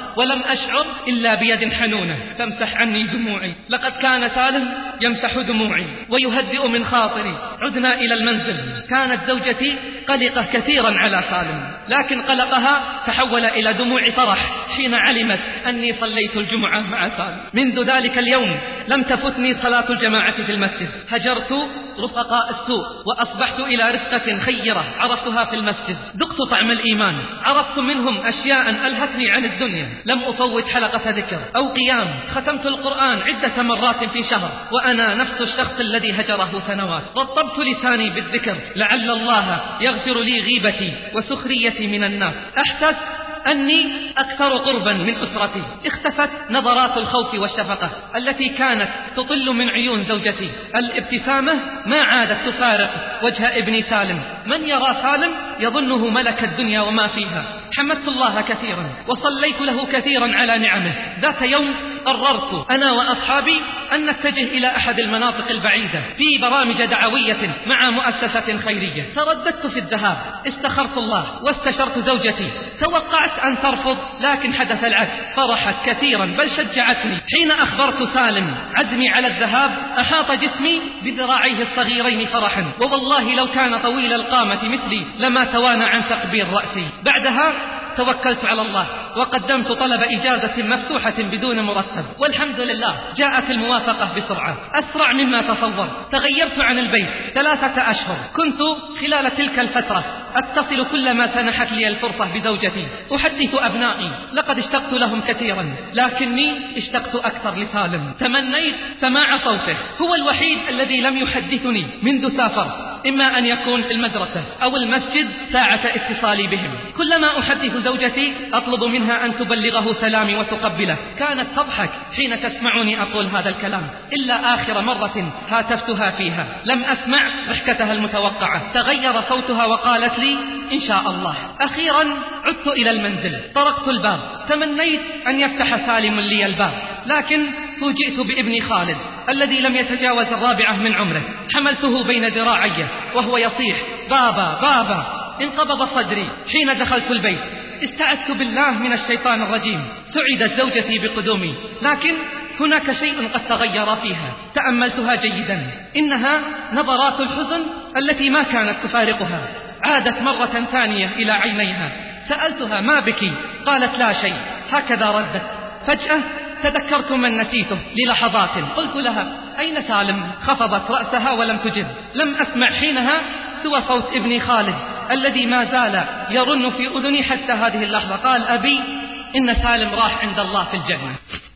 ولم أشعر إلا بيد حنونة تمسح عني دموعي. لقد كان سالم يمسح دموعي ويهدئ من خاطري. عدنا إلى المنزل. كانت زوجتي قلقة كثيرا على سالم، لكن قلقها تحول إلى دموع فرح حين علمت أني صليت الجمعة مع سالم. منذ ذلك اليوم لم تفتني صلاة الجماعة في المسجد. هجرت رفقاء السوء وأصبحت إلى رفقة خيرة عرفتها في المسجد. ذقت طعم الإيمان، عرفت منهم أشياء ألهتني عن الدنيا. لم أفوت حلقة ذكر أو قيام. ختمت القرآن عدة مرات في شهر وأنا نفس الشخص الذي هجره سنوات. رطبت لساني بالذكر لعل الله يغفر لي غيبتي وسخريتي من الناس. أحسست أني أكثر قربا من أسرتي. اختفت نظرات الخوف والشفقة التي كانت تطل من عيون زوجتي. الابتسامة ما عادت تفارق وجه ابني سالم. من يرى سالم يظنه ملك الدنيا وما فيها. حمدت الله كثيرا وصليت له كثيرا على نعمه. ذات يوم قررت أنا وأصحابي أن نتجه إلى أحد المناطق البعيدة في برامج دعوية مع مؤسسة خيرية. ترددت في الذهاب، استخرت الله واستشرت زوجتي. توقعت أن ترفض لكن حدث العكس، فرحت كثيرا بل شجعتني. حين أخبرت سالم عزمي على الذهاب أحاط جسمي بذراعيه الصغيرين فرحا، ووالله لو كان طويل القامة مثلي لما توانى عن تقبيل رأسي. بعدها توكلت على الله وقدمت طلب إجازة مفتوحة بدون مرتب، والحمد لله جاءت الموافقة بسرعة أسرع مما تصور. تغيرت عن البيت 3 أشهر. كنت خلال تلك الفترة أتصل كلما سنحت لي الفرصة بزوجتي، أحدث أبنائي لقد اشتقت لهم كثيرا، لكني اشتقت أكثر لسالم. تمنيت سماع صوته، هو الوحيد الذي لم يحدثني منذ سافر، إما أن يكون في المدرسة أو المسجد ساعة اتصالي بهم. كلما أحدث زوجتي أطلب منها أن تبلغه سلامي وتقبله. كانت تضحك حين تسمعني أقول هذا الكلام، إلا آخر مرة هاتفتها فيها لم أسمع ضحكتها المتوقعة. تغير صوتها وقالت لي إن شاء الله. أخيرا عدت إلى المنزل، طرقت الباب، تمنيت أن يفتح سالم لي الباب، لكن فوجئت بابني خالد الذي لم يتجاوز 4 من عمره. حملته بين ذراعي وهو يصيح بابا بابا. انقبض صدري حين دخلت البيت. استعذت بالله من الشيطان الرجيم. سعدت زوجتي بقدومي، لكن هناك شيء قد تغير فيها. تأملتها جيدا، إنها نظرات الحزن التي ما كانت تفارقها. عادت مرة ثانية إلى عينيها. سألتها ما بك؟ قالت لا شيء. هكذا ردت. فجأة تذكرت من نسيته للحظات. قلت لها أين سالم؟ خفضت رأسها ولم تجب. لم أسمع حينها سوى صوت ابني خالد الذي ما زال يرن في أذني حتى هذه اللحظة. قال أبي إن سالم راح عند الله في الجنة.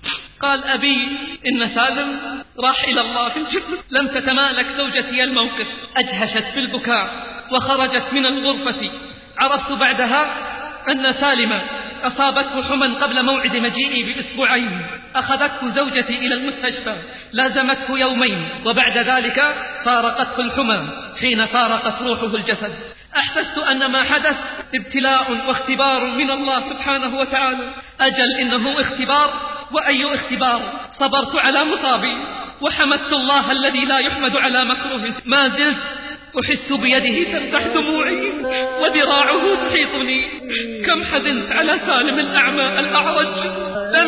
قال أبي إن سالم راح إلى الله في الجنة. لم تتمالك زوجتي الموقف، أجهشت بالبكاء وخرجت من الغرفة. عرفت بعدها أن سالم أصابته حمى قبل موعد مجيئي بأسبوعين. أخذته زوجتي إلى المستشفى، لازمته يومين، وبعد ذلك فارقته الحمى حين فارقت روحه الجسد. أحسست أن ما حدث ابتلاء واختبار من الله سبحانه وتعالى. أجل إنه اختبار، وأي اختبار. صبرت على مصابي وحمدت الله الذي لا يحمد على مكروه. ما زلت أحس بيده تمسح دموعي وذراعه تحيطني. كم حزنت على سالم الأعمى الأعرج. لم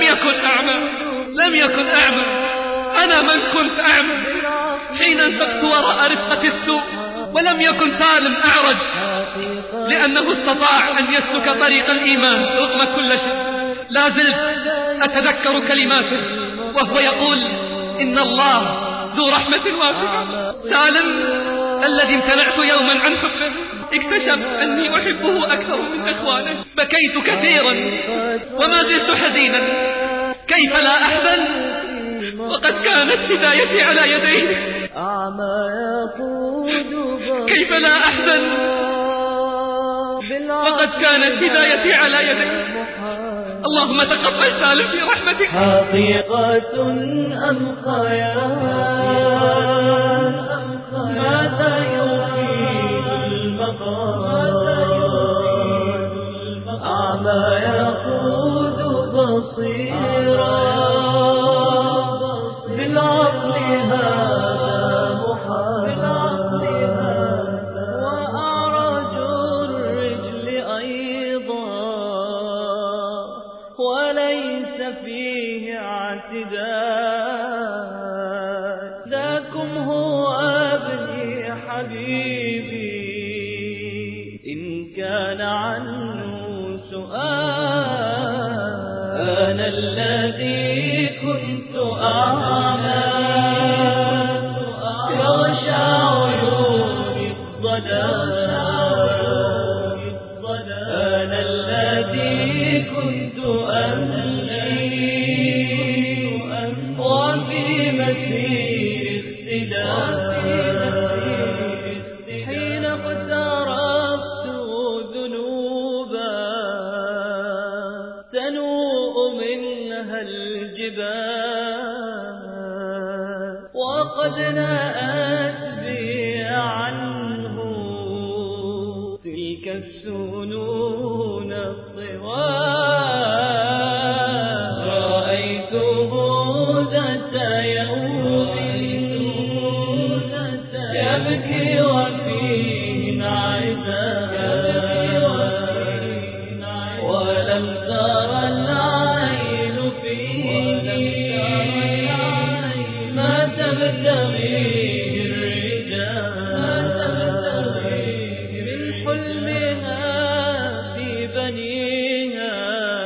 يكن أعمى. أنا من كنت أعمى حين انفقت وراء رفقة السوء. ولم يكن سالم أعرج لأنه استطاع أن يسلك طريق الإيمان رغم كل شيء. لا زلت أتذكر كلماته وهو يقول إن الله ذو رحمة واسعة. سالم الذي امتنعت يوما عن حبه اكتشف أني أحبه أكثر من إخوانه. بكيت كثيرا وما زلت حزينا. كيف لا أحزن وقد كانت هدايتي على يديه؟ كيف لا أحزن وقد كانت هدايتي على يديه؟ اللهم تقبل سالم في رحمتك. حقيقة أم خيال؟ ماذا يفيد المقال؟ أعمى يقود بصيرا بالعقل هذا محال، وأعرج الرجل أيضا وليس لكم هو ابني حبيبي إن كان عنه سؤال. أنا الذي كنت أعمى يغشى عيوني الظلام. أنا الذي كنت أمشي وفي مسير اختلاف حين اقترفت ذنوبا تنوء منها الجبال وقد نأت بي عنه تلك السنون الطوال. رأيته ذات يوم يبكي وفيه انعزال ولم تر العين فيه ما تبتغيه الرجال من حلمها في بنيها.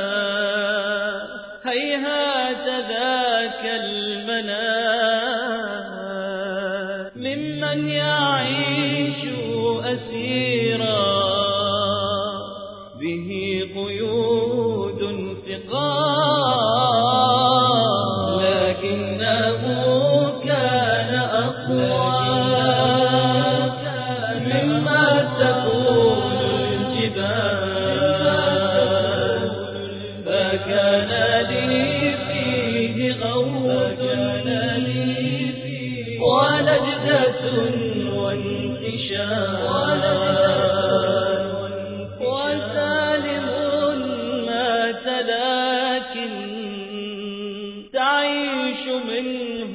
هيهات ذاك المنام ممن يعيش أسيرا به قيود ثقال. لكنه كان أقوى مما تكون الجبال. فكان لي فيه غوث ونجدة وانتشار وسالم مات لكن تعيش منه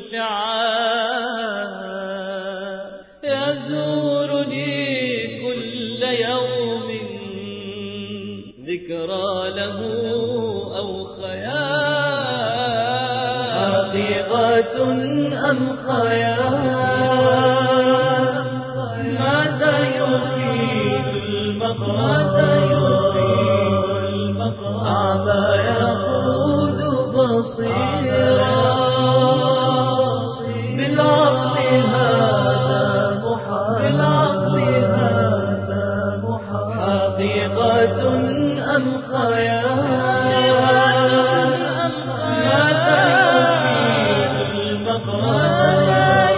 الفعال. يزورني كل يوم ذكرى له أو خيال. حقيقة أم خيال ماذا يفيد المقام. أعمى يقود بصيرا بالعقل هذا محال. حقيقة أم خيال ماذا يفيد المقام.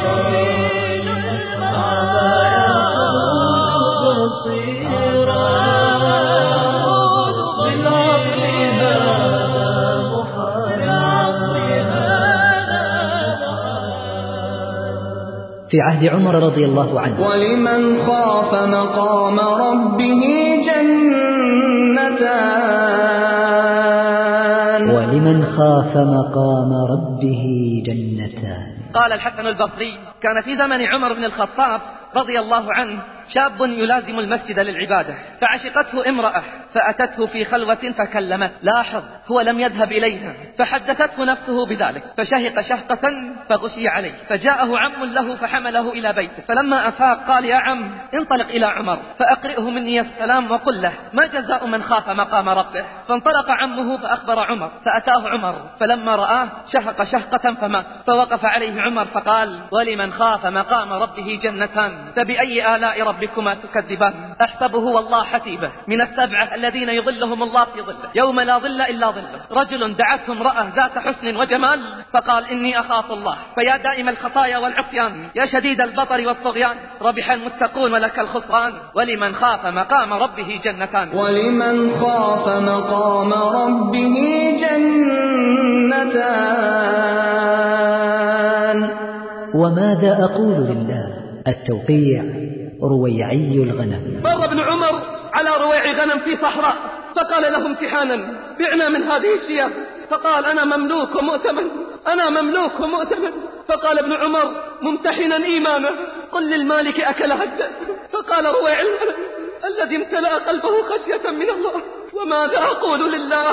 في عهد عمر رضي الله عنه: ولمن خاف مقام ربه جنتان. ولمن خاف مقام ربه جنتان. قال الحسن البصري: كان في زمن عمر بن الخطاب رضي الله عنه شاب يلازم المسجد للعبادة، فعشقته امرأة فأتته في خلوة فكلمت. لاحظ، هو لم يذهب إليها، فحدثته نفسه بذلك، فشهق شهقة فغشي عليه، فجاءه عم له فحمله إلى بيته. فلما أفاق قال: يا عم، انطلق إلى عمر فأقرئه مني السلام وقل له: ما جزاء من خاف مقام ربه؟ فانطلق عمه فأخبر عمر، فأتاه عمر، فلما رآه شهق شهقة فمات. فوقف عليه عمر فقال: ولمن خاف مقام ربه جنتان، فبأي آلاء ربكما تكذبان؟ أحسبه والله حسيبه من السبعة الذين يظلهم الله في ظله يوم لا ظل إلا ظله. رجل دعته امرأة ذات حسن وجمال فقال: إني أخاف الله. فيا دائم الخطايا والعصيان، يا شديد البطر والطغيان، ربح المتقون ولك الخسران. ولمن خاف مقام ربه جنتان. ولمن خاف مقام ربه جنتان. وماذا أقول لله؟ التوقيع: رويعي الغنم. مر ابن عمر على رويع غنم في صحراء، فقال له امتحانا: بعنا من هذه الشياه. فقال: أنا مملوك ومؤتمن، أنا مملوك ومؤتمن. فقال ابن عمر ممتحنا إيمانه: قل للمالك أكلها الذئب. فقال رويع الغنم الذي امتلأ قلبه خشية من الله: وماذا أقول لله؟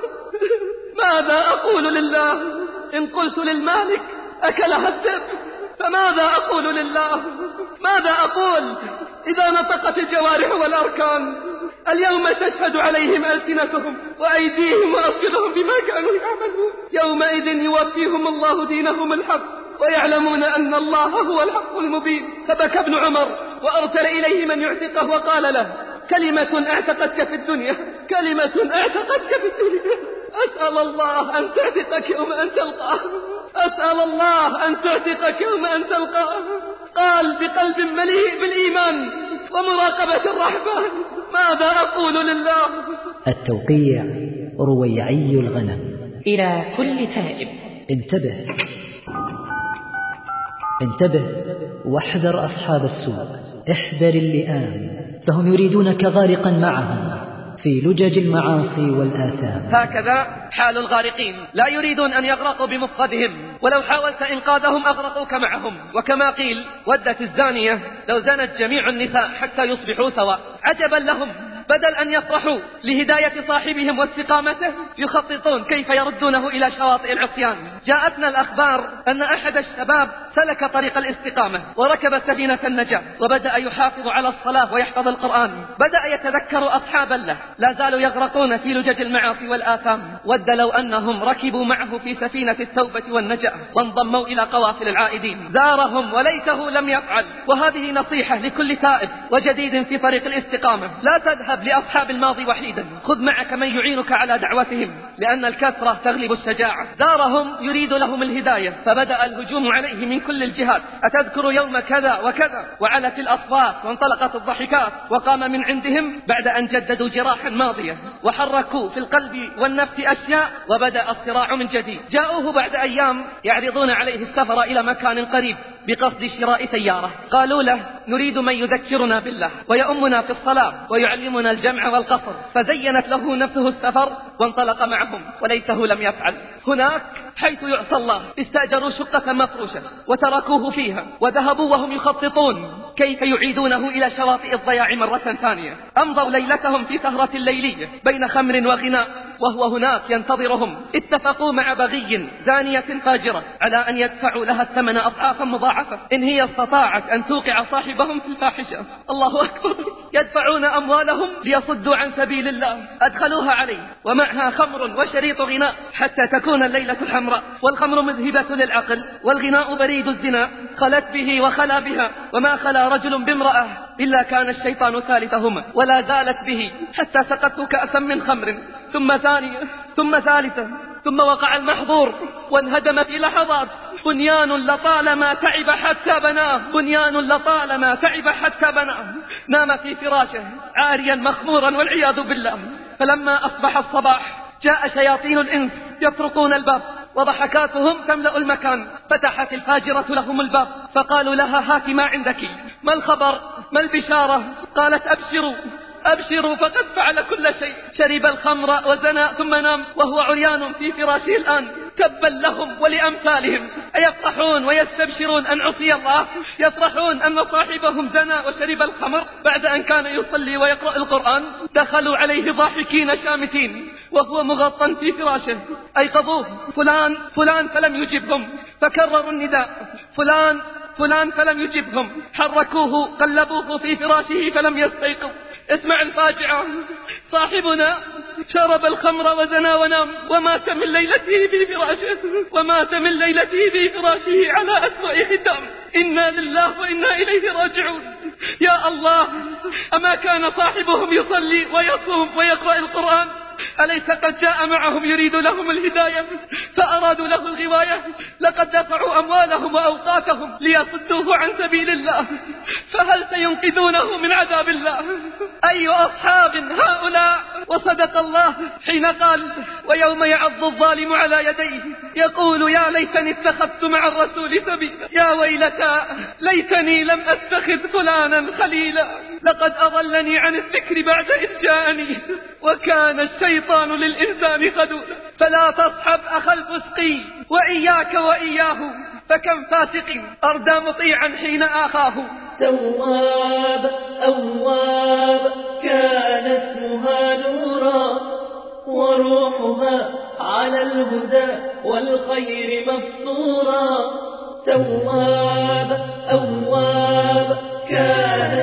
ماذا أقول لله إن قلت للمالك أكلها الذئب؟ فماذا أقول لله؟ ماذا أقول إذا نطقت الجوارح والأركان؟ اليوم تشهد عليهم ألسنتهم وأيديهم وأرجلهم بما كانوا يعملون. يومئذ يوفيهم الله دينهم الحق ويعلمون أن الله هو الحق المبين. فبكى ابن عمر وأرسل إليه من يعتقه وقال له: كلمة اعتقتك في الدنيا، كلمة اعتقتك في الدنيا، أسأل الله أن تعتقك يوم أن تلقاه، أسأل الله أن تعتقك يوم أن تلقاه. قال بقلب مليء بالإيمان ومراقبة الرحمن: ماذا أقول لله؟ التوقيع رويعي الغنم. إلى كل تائب: انتبه انتبه واحذر أصحاب السوء، احذر اللئام، فهم يريدونك غارقا معهم في لجج المعاصي والآثام. هكذا حال الغارقين، لا يريدون أن يغرقوا بمفقدهم، ولو حاولت إنقاذهم أغرقوك معهم. وكما قيل: ودت الزانية لو زنت جميع النساء حتى يصبحوا سواء. عجبا لهم، بدل أن يفرحوا لهداية صاحبهم واستقامته يخططون كيف يردونه إلى شواطئ العصيان. جاءتنا الأخبار أن أحد الشباب سلك طريق الاستقامة وركب سفينة النجاة وبدأ يحافظ على الصلاة ويحفظ القرآن. بدأ يتذكر أصحابا له لا زالوا يغرقون في لجج المعاصي والآثام. ود لو أنهم ركبوا معه في سفينة التوبة والنجاة وانضموا إلى قوافل العائدين. زارهم وليته لم يفعل. وهذه نصيحة لكل تائب وجديد في طريق الاستقامة: لا تذهب لأصحاب الماضي وحيدا، خذ معك من يعينك على دعوتهم، لأن الكثرة تغلب الشجاعة. زارهم يريد لهم الهداية فبدأ الهجوم عليه من كل الجهات: أتذكر يوم كذا وكذا؟ وعلت الأصوات وانطلقت الضحكات. وقام من عندهم بعد أن جددوا جراحا ماضية وحركوا في القلب والنفس أشياء، وبدأ الصراع من جديد. جاءوه بعد أيام يعرضون عليه السفر إلى مكان قريب بقصد شراء سيارة. قالوا له: نريد من يذكرنا بالله ويؤمنا في الصلاة ويعلمنا الجمع والقصر. فزينت له نفسه السفر وانطلق معهم، وليته لم يفعل. هناك حيث يعصى الله استأجروا شقة مفروشة وتركوه فيها وذهبوا وهم يخططون كيف يعيدونه إلى شواطئ الضياع مرة ثانية. أمضوا ليلتهم في سهرة ليلية بين خمر وغناء وهو هناك ينتظرهم. اتفقوا مع بغي زانية فاجرة على أن يدفعوا لها الثمن أضعافا مضاعفة إن هي استطاعت أن توقع صاحبهم في الفاحشة. الله أكبر! يدفعون أموالهم ليصدوا عن سبيل الله. أدخلوها عليه ومعها خمر وشريط غناء حتى تكون الليلة حمراء. والخمر مذهبة للعقل والغناء بريد الزنا. خلت به وخلا بها، وما خلا رجل بامرأة إلا كان الشيطان ثالثهما. ولا زالت به حتى سقته كأسا من خمر، ثم ثانية، ثم ثالثة، ثم وقع المحظور وانهدم في لحظات. بنيان لطالما تعب حتى بناه، بنيان لطالما تعب حتى بناه. نام في فراشه عاريا مخمورا والعياذ بالله. فلما أصبح الصباح جاء شياطين الإنس يطرقون الباب وضحكاتهم تملأ المكان. فتحت الفاجرة لهم الباب فقالوا لها: هات ما عندك، ما الخبر، ما البشارة؟ قالت: أبشروا أبشروا فقد فعل كل شيء. شرب الخمر وزنى ثم نام وهو عريان في فراشه الآن. تبا لهم ولأمثالهم، أيفرحون ويستبشرون أن عصي الله؟ يفرحون أن صاحبهم زنى وشرب الخمر بعد أن كان يصلي ويقرأ القرآن؟ دخلوا عليه ضاحكين شامتين وهو مغطى في فراشه. أيقظوه: فلان فلان، فلم يجبهم. فكرروا النداء: فلان فلان، فلم يجبهم. حركوه قلبوه في فراشه فلم يستيقظ. اسمع الفاجعة: صاحبنا شرب الخمر وزنى ونام ومات من ليلته في فراشه، ومات من ليلته في فراشه على أسوأ ختام. إنا لله وإنا إليه راجعون. يا الله، أما كان صاحبهم يصلي ويصوم ويقرأ القرآن؟ أليس قد جاء معهم يريد لهم الهداية فأرادوا له الغواية؟ لقد دفعوا أموالهم وأوقاتهم ليصدوه عن سبيل الله، فهل سينقذونه من عذاب الله؟ أي أصحاب هؤلاء؟ وصدق الله حين قال: ويوم يعض الظالم على يديه يقول يا ليتني اتخذت مع الرسول سبيلا، يا ويلتى ليتني لم أتخذ فلانا خليلا، لقد أضلني عن الذكر بعد إذ جاءني وكان الشيطان للإنسان خذولا. فلا تصحب أخا الفسقي وإياك وإياه، فكم فاسق أردى مطيعا حين آخاه. تواب أواب كان اسمها نورا، وروحها على الهدى والخير مفطورا. تواب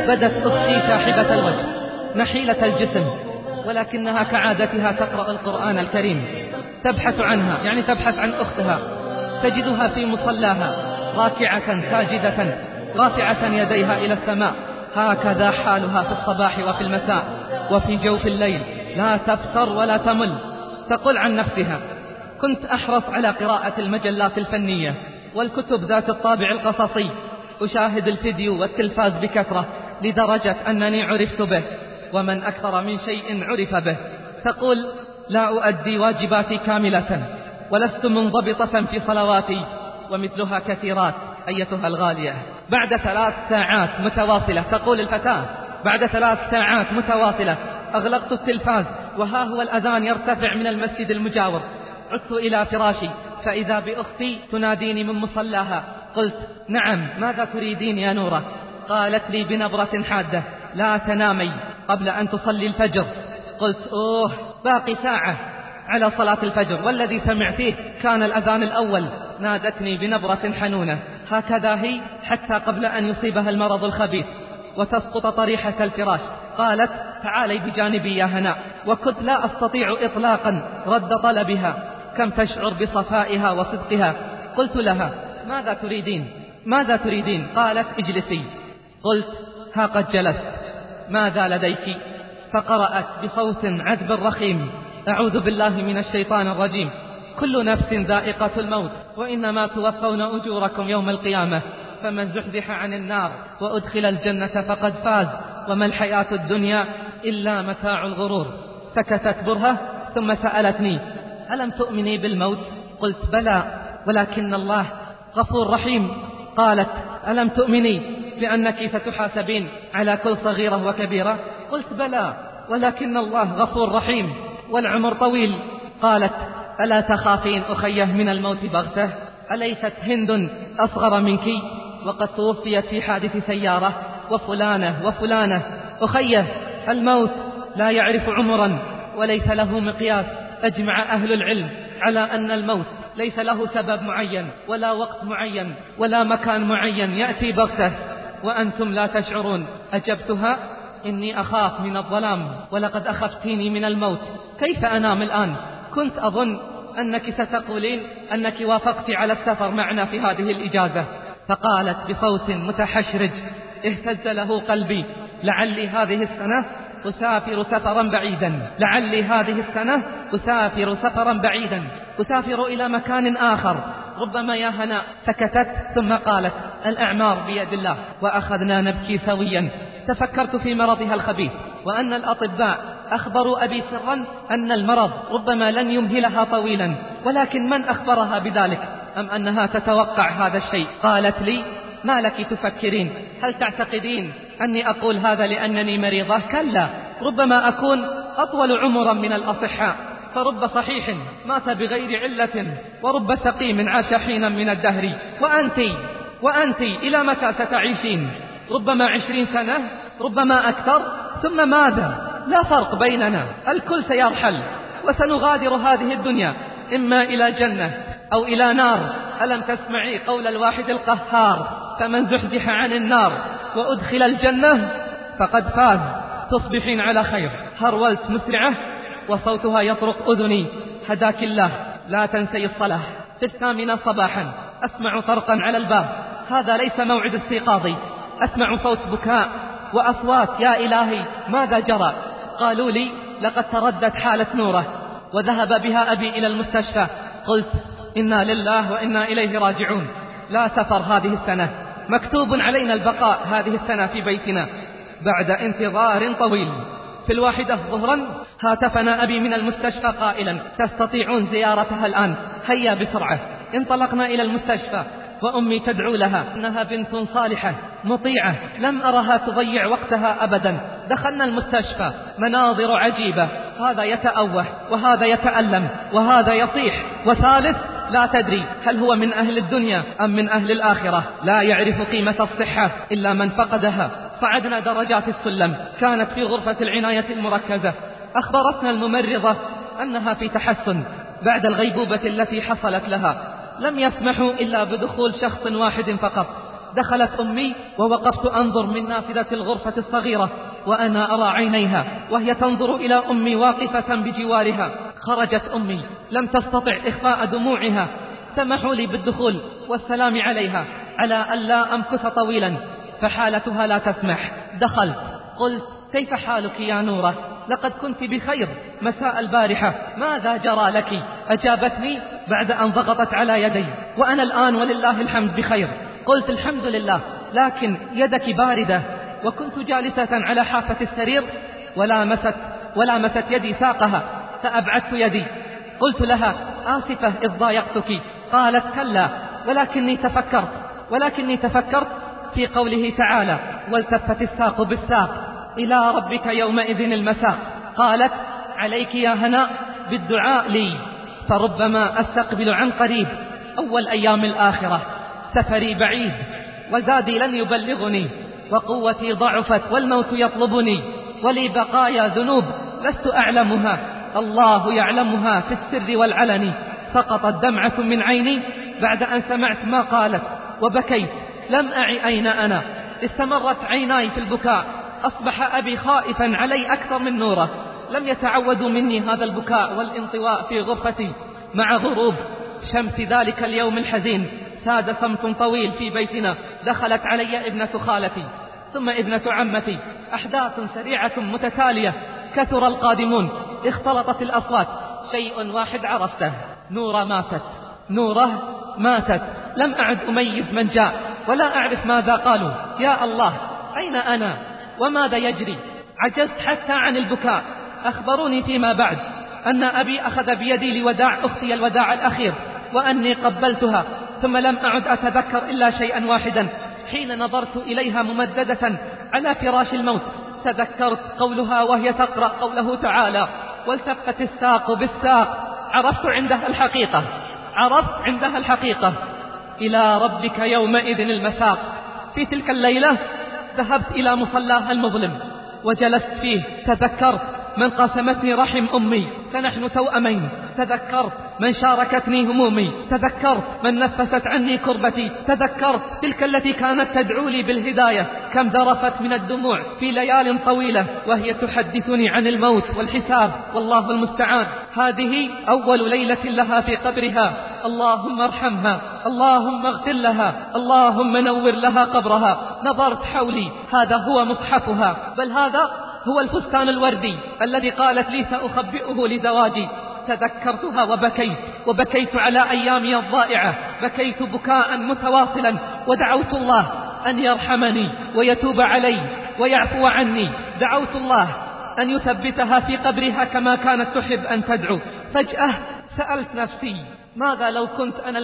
بدت أختي شاحبة الوجه نحيلة الجسم، ولكنها كعادتها تقرأ القرآن الكريم، تبحث عنها، يعني تبحث عن أختها، تجدها في مصلاها راكعة ساجدة رافعة يديها إلى السماء. هكذا حالها في الصباح وفي المساء وفي جوف الليل، لا تفتر ولا تمل. تقول عن نفسها: كنت أحرص على قراءة المجلات الفنية والكتب ذات الطابع القصصي، أشاهد الفيديو والتلفاز بكثرة لدرجة أنني عرفت به، ومن أكثر من شيء عرف به. تقول: لا أؤدي واجباتي كاملة ولست منضبطة في صلواتي، ومثلها كثيرات أيتها الغالية. بعد 3 ساعات متواصلة، تقول الفتاة، بعد 3 ساعات متواصلة أغلقت التلفاز وها هو الأذان يرتفع من المسجد المجاور. عدت إلى فراشي فإذا بأختي تناديني من مصلاها. قلت: نعم، ماذا تريدين يا نورة؟ قالت لي بنبرة حادة: لا تنامي قبل أن تصلي الفجر. قلت: أوه، باقي ساعة على صلاة الفجر، والذي سمعتيه كان الأذان الأول. نادتني بنبرة حنونة، هكذا هي حتى قبل أن يصيبها المرض الخبيث وتسقط طريحة الفراش. قالت: تعالي بجانبي يا هناء. وكنت لا أستطيع إطلاقا رد طلبها، كم تشعر بصفائها وصدقها. قلت لها: ماذا تريدين؟ ماذا تريدين؟ قالت: اجلسي. قلت: ها قد جلست، ماذا لديك؟ فقرأت بصوت عذب رخيم: أعوذ بالله من الشيطان الرجيم، كل نفس ذائقة الموت وإنما توفون أجوركم يوم القيامة، فمن زحزح عن النار وأدخل الجنة فقد فاز، وما الحياة الدنيا إلا متاع الغرور. سكتت برهة ثم سألتني: ألم تؤمني بالموت؟ قلت: بلى، ولكن الله غفور رحيم. قالت: ألم تؤمني بأنك ستحاسبين على كل صغيرة وكبيرة؟ قلت: بلى، ولكن الله غفور رحيم والعمر طويل. قالت: ألا تخافين أخيه من الموت بغته؟ أليست هند أصغر منك وقد توفيت في حادث سيارة، وفلانة وفلانة؟ أخيه، الموت لا يعرف عمرا وليس له مقياس. أجمع أهل العلم على أن الموت ليس له سبب معين ولا وقت معين ولا مكان معين، يأتي بغته وأنتم لا تشعرون. أجبتها: إني أخاف من الظلام ولقد أخفتيني من الموت، كيف أنام الآن؟ كنت أظن أنك ستقولين أنك وافقت على السفر معنا في هذه الإجازة. فقالت بصوت متحشرج اهتز له قلبي: لعلي هذه السنة أسافر سفرا بعيدا، لعلي هذه السنة أسافر سفرا بعيدا، أسافر إلى مكان آخر، ربما يا هناء. سكتت ثم قالت: الأعمار بيد الله. وأخذنا نبكي سويا. تفكرت في مرضها الخبيث، وأن الأطباء أخبروا أبي سرا أن المرض ربما لن يمهلها طويلا، ولكن من أخبرها بذلك؟ أم أنها تتوقع هذا الشيء؟ قالت لي: ما لك تفكرين؟ هل تعتقدين أني أقول هذا لأنني مريضة؟ كلا، ربما أكون أطول عمرا من الأصحاء، فرب صحيح مات بغير علة ورب سقيم عاش حينا من الدهر. وأنت إلى متى ستعيشين؟ ربما 20 سنة، ربما أكثر، ثم ماذا؟ لا فرق بيننا، الكل سيرحل وسنغادر هذه الدنيا، إما إلى جنة أو إلى نار. ألم تسمعي قول الواحد القهار: فمن زحزح عن النار وأدخل الجنة فقد فاز. تصبحين على خير. هرولت مسرعة وصوتها يطرق أذني: هداك الله، لا تنسي الصلاة. في 8 صباحا أسمع طرقا على الباب، هذا ليس موعد استيقاظي. أسمع صوت بكاء وأصوات: يا إلهي، ماذا جرى؟ قالوا لي: لقد تردت حالة نورة وذهب بها أبي إلى المستشفى. قلت: إنا لله وإنا إليه راجعون. لا سفر هذه السنة، مكتوب علينا البقاء هذه السنة في بيتنا بعد انتظار طويل. في 1 ظهرا هاتفنا أبي من المستشفى قائلا: تستطيعون زيارتها الآن، هيا بسرعة. انطلقنا إلى المستشفى وأمي تدعو لها، إنها بنت صالحة مطيعة، لم أرها تضيع وقتها أبدا. دخلنا المستشفى، مناظر عجيبة، هذا يتأوه وهذا يتألم وهذا يصيح، وثالث لا تدري هل هو من أهل الدنيا أم من أهل الآخرة. لا يعرف قيمة الصحة إلا من فقدها. صعدنا درجات السلم، كانت في غرفة العناية المركزة. أخبرتنا الممرضة أنها في تحسن بعد الغيبوبة التي حصلت لها. لم يسمحوا إلا بدخول شخص واحد فقط، دخلت أمي ووقفت أنظر من نافذة الغرفة الصغيرة وأنا أرى عينيها وهي تنظر إلى أمي واقفة بجوارها. خرجت أمي لم تستطع إخفاء دموعها. سمحوا لي بالدخول والسلام عليها على ألا أمكث طويلا، فحالتها لا تسمح. دخلت. قلت: كيف حالك يا نورة؟ لقد كنت بخير مساء البارحة، ماذا جرى لك؟ أجابتني بعد أن ضغطت على يدي: وأنا الآن ولله الحمد بخير. قلت: الحمد لله، لكن يدك باردة. وكنت جالسة على حافة السرير ولامست يدي ساقها، فأبعدت يدي. قلت لها: آسفة إذ ضايقتك. قالت: كلا، ولكني تفكرت في قوله تعالى: والتفت الساق بالساق إلى ربك يومئذ المساق. قالت: عليك يا هناء بالدعاء لي، فربما أستقبل عن قريب أول أيام الآخرة. سفري بعيد وزادي لن يبلغني، وقوتي ضعفت والموت يطلبني، ولي بقايا ذنوب لست أعلمها، الله يعلمها في السر والعلن. سقطت دمعة من عيني بعد أن سمعت ما قالت وبكيت. لم أعي أين أنا. استمرت عيناي في البكاء. أصبح أبي خائفا علي أكثر من نوره. لم يتعودوا مني هذا البكاء والانطواء في غرفتي. مع غروب شمس ذلك اليوم الحزين ساد صمت طويل في بيتنا. دخلت علي ابنة خالتي ثم ابنة عمتي. أحداث سريعة متتالية، كثر القادمون، اختلطت الأصوات. شيء واحد عرفته: نورة ماتت. لم أعد أميز من جاء ولا أعرف ماذا قالوا. يا الله، أين أنا وماذا يجري؟ عجزت حتى عن البكاء. أخبروني فيما بعد أن أبي أخذ بيدي لوداع أختي الوداع الأخير، وأني قبلتها، ثم لم أعد أتذكر إلا شيئا واحدا. حين نظرت إليها ممددة على فراش الموت تذكرت قولها وهي تقرأ قوله تعالى: والتفت الساق بالساق. عرفت عندها الحقيقة. إلى ربك يومئذ المساق. في تلك الليلة ذهبت إلى مصلاها المظلم وجلست فيه. تذكرت من قاسمتني رحم أمي فنحن توأمين. تذكرت من شاركتني همومي. تذكرت من نفست عني كربتي. تذكرت تلك التي كانت تدعو لي بالهداية. كم ذرفت من الدموع في ليال طويلة وهي تحدثني عن الموت والحساب، والله المستعان. هذه أول ليلة لها في قبرها. اللهم ارحمها، اللهم اغفر لها، اللهم نور لها قبرها. نظرت حولي، هذا هو مصحفها، بل هذا هو الفستان الوردي الذي قالت لي سأخبئه لزواجي. تذكرتها وبكيت على أيامي الضائعة. بكيت بكاء متواصلا ودعوت الله أن يرحمني ويتوب علي ويعفو عني. دعوت الله أن يثبتها في قبرها كما كانت تحب أن تدعو. فجأة سألت نفسي: ماذا لو كنت أنا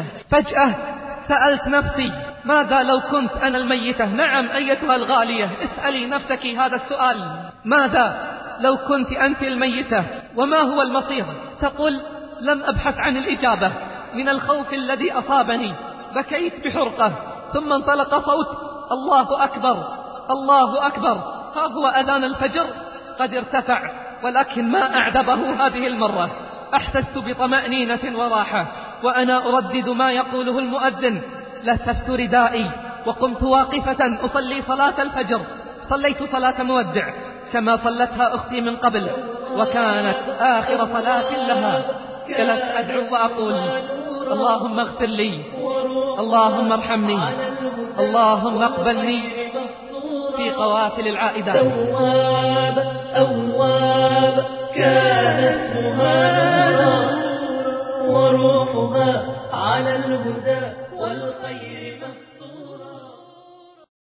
الميتة؟ نعم أيتها الغالية، اسألي نفسك هذا السؤال: ماذا لو كنت أنت الميتة؟ وما هو المصير؟ تقول: لم أبحث عن الإجابة من الخوف الذي أصابني. بكيت بحرقة، ثم انطلق صوت: الله أكبر، الله أكبر. ها هو أذان الفجر قد ارتفع، ولكن ما أعذبه هذه المرة. أحسست بطمأنينة وراحة وأنا أردد ما يقوله المؤذن. لففت ردائي وقمت واقفة أصلي صلاة الفجر. صليت صلاة مودع كما صلتها أختي من قبل، وكانت آخر صلاة لها. جلست أدعو وأقول: اللهم اغفر لي، اللهم ارحمني، اللهم اقبلني في قوافل العائدة. أواب كان اسمها نورا، وروحها على الهدى والخير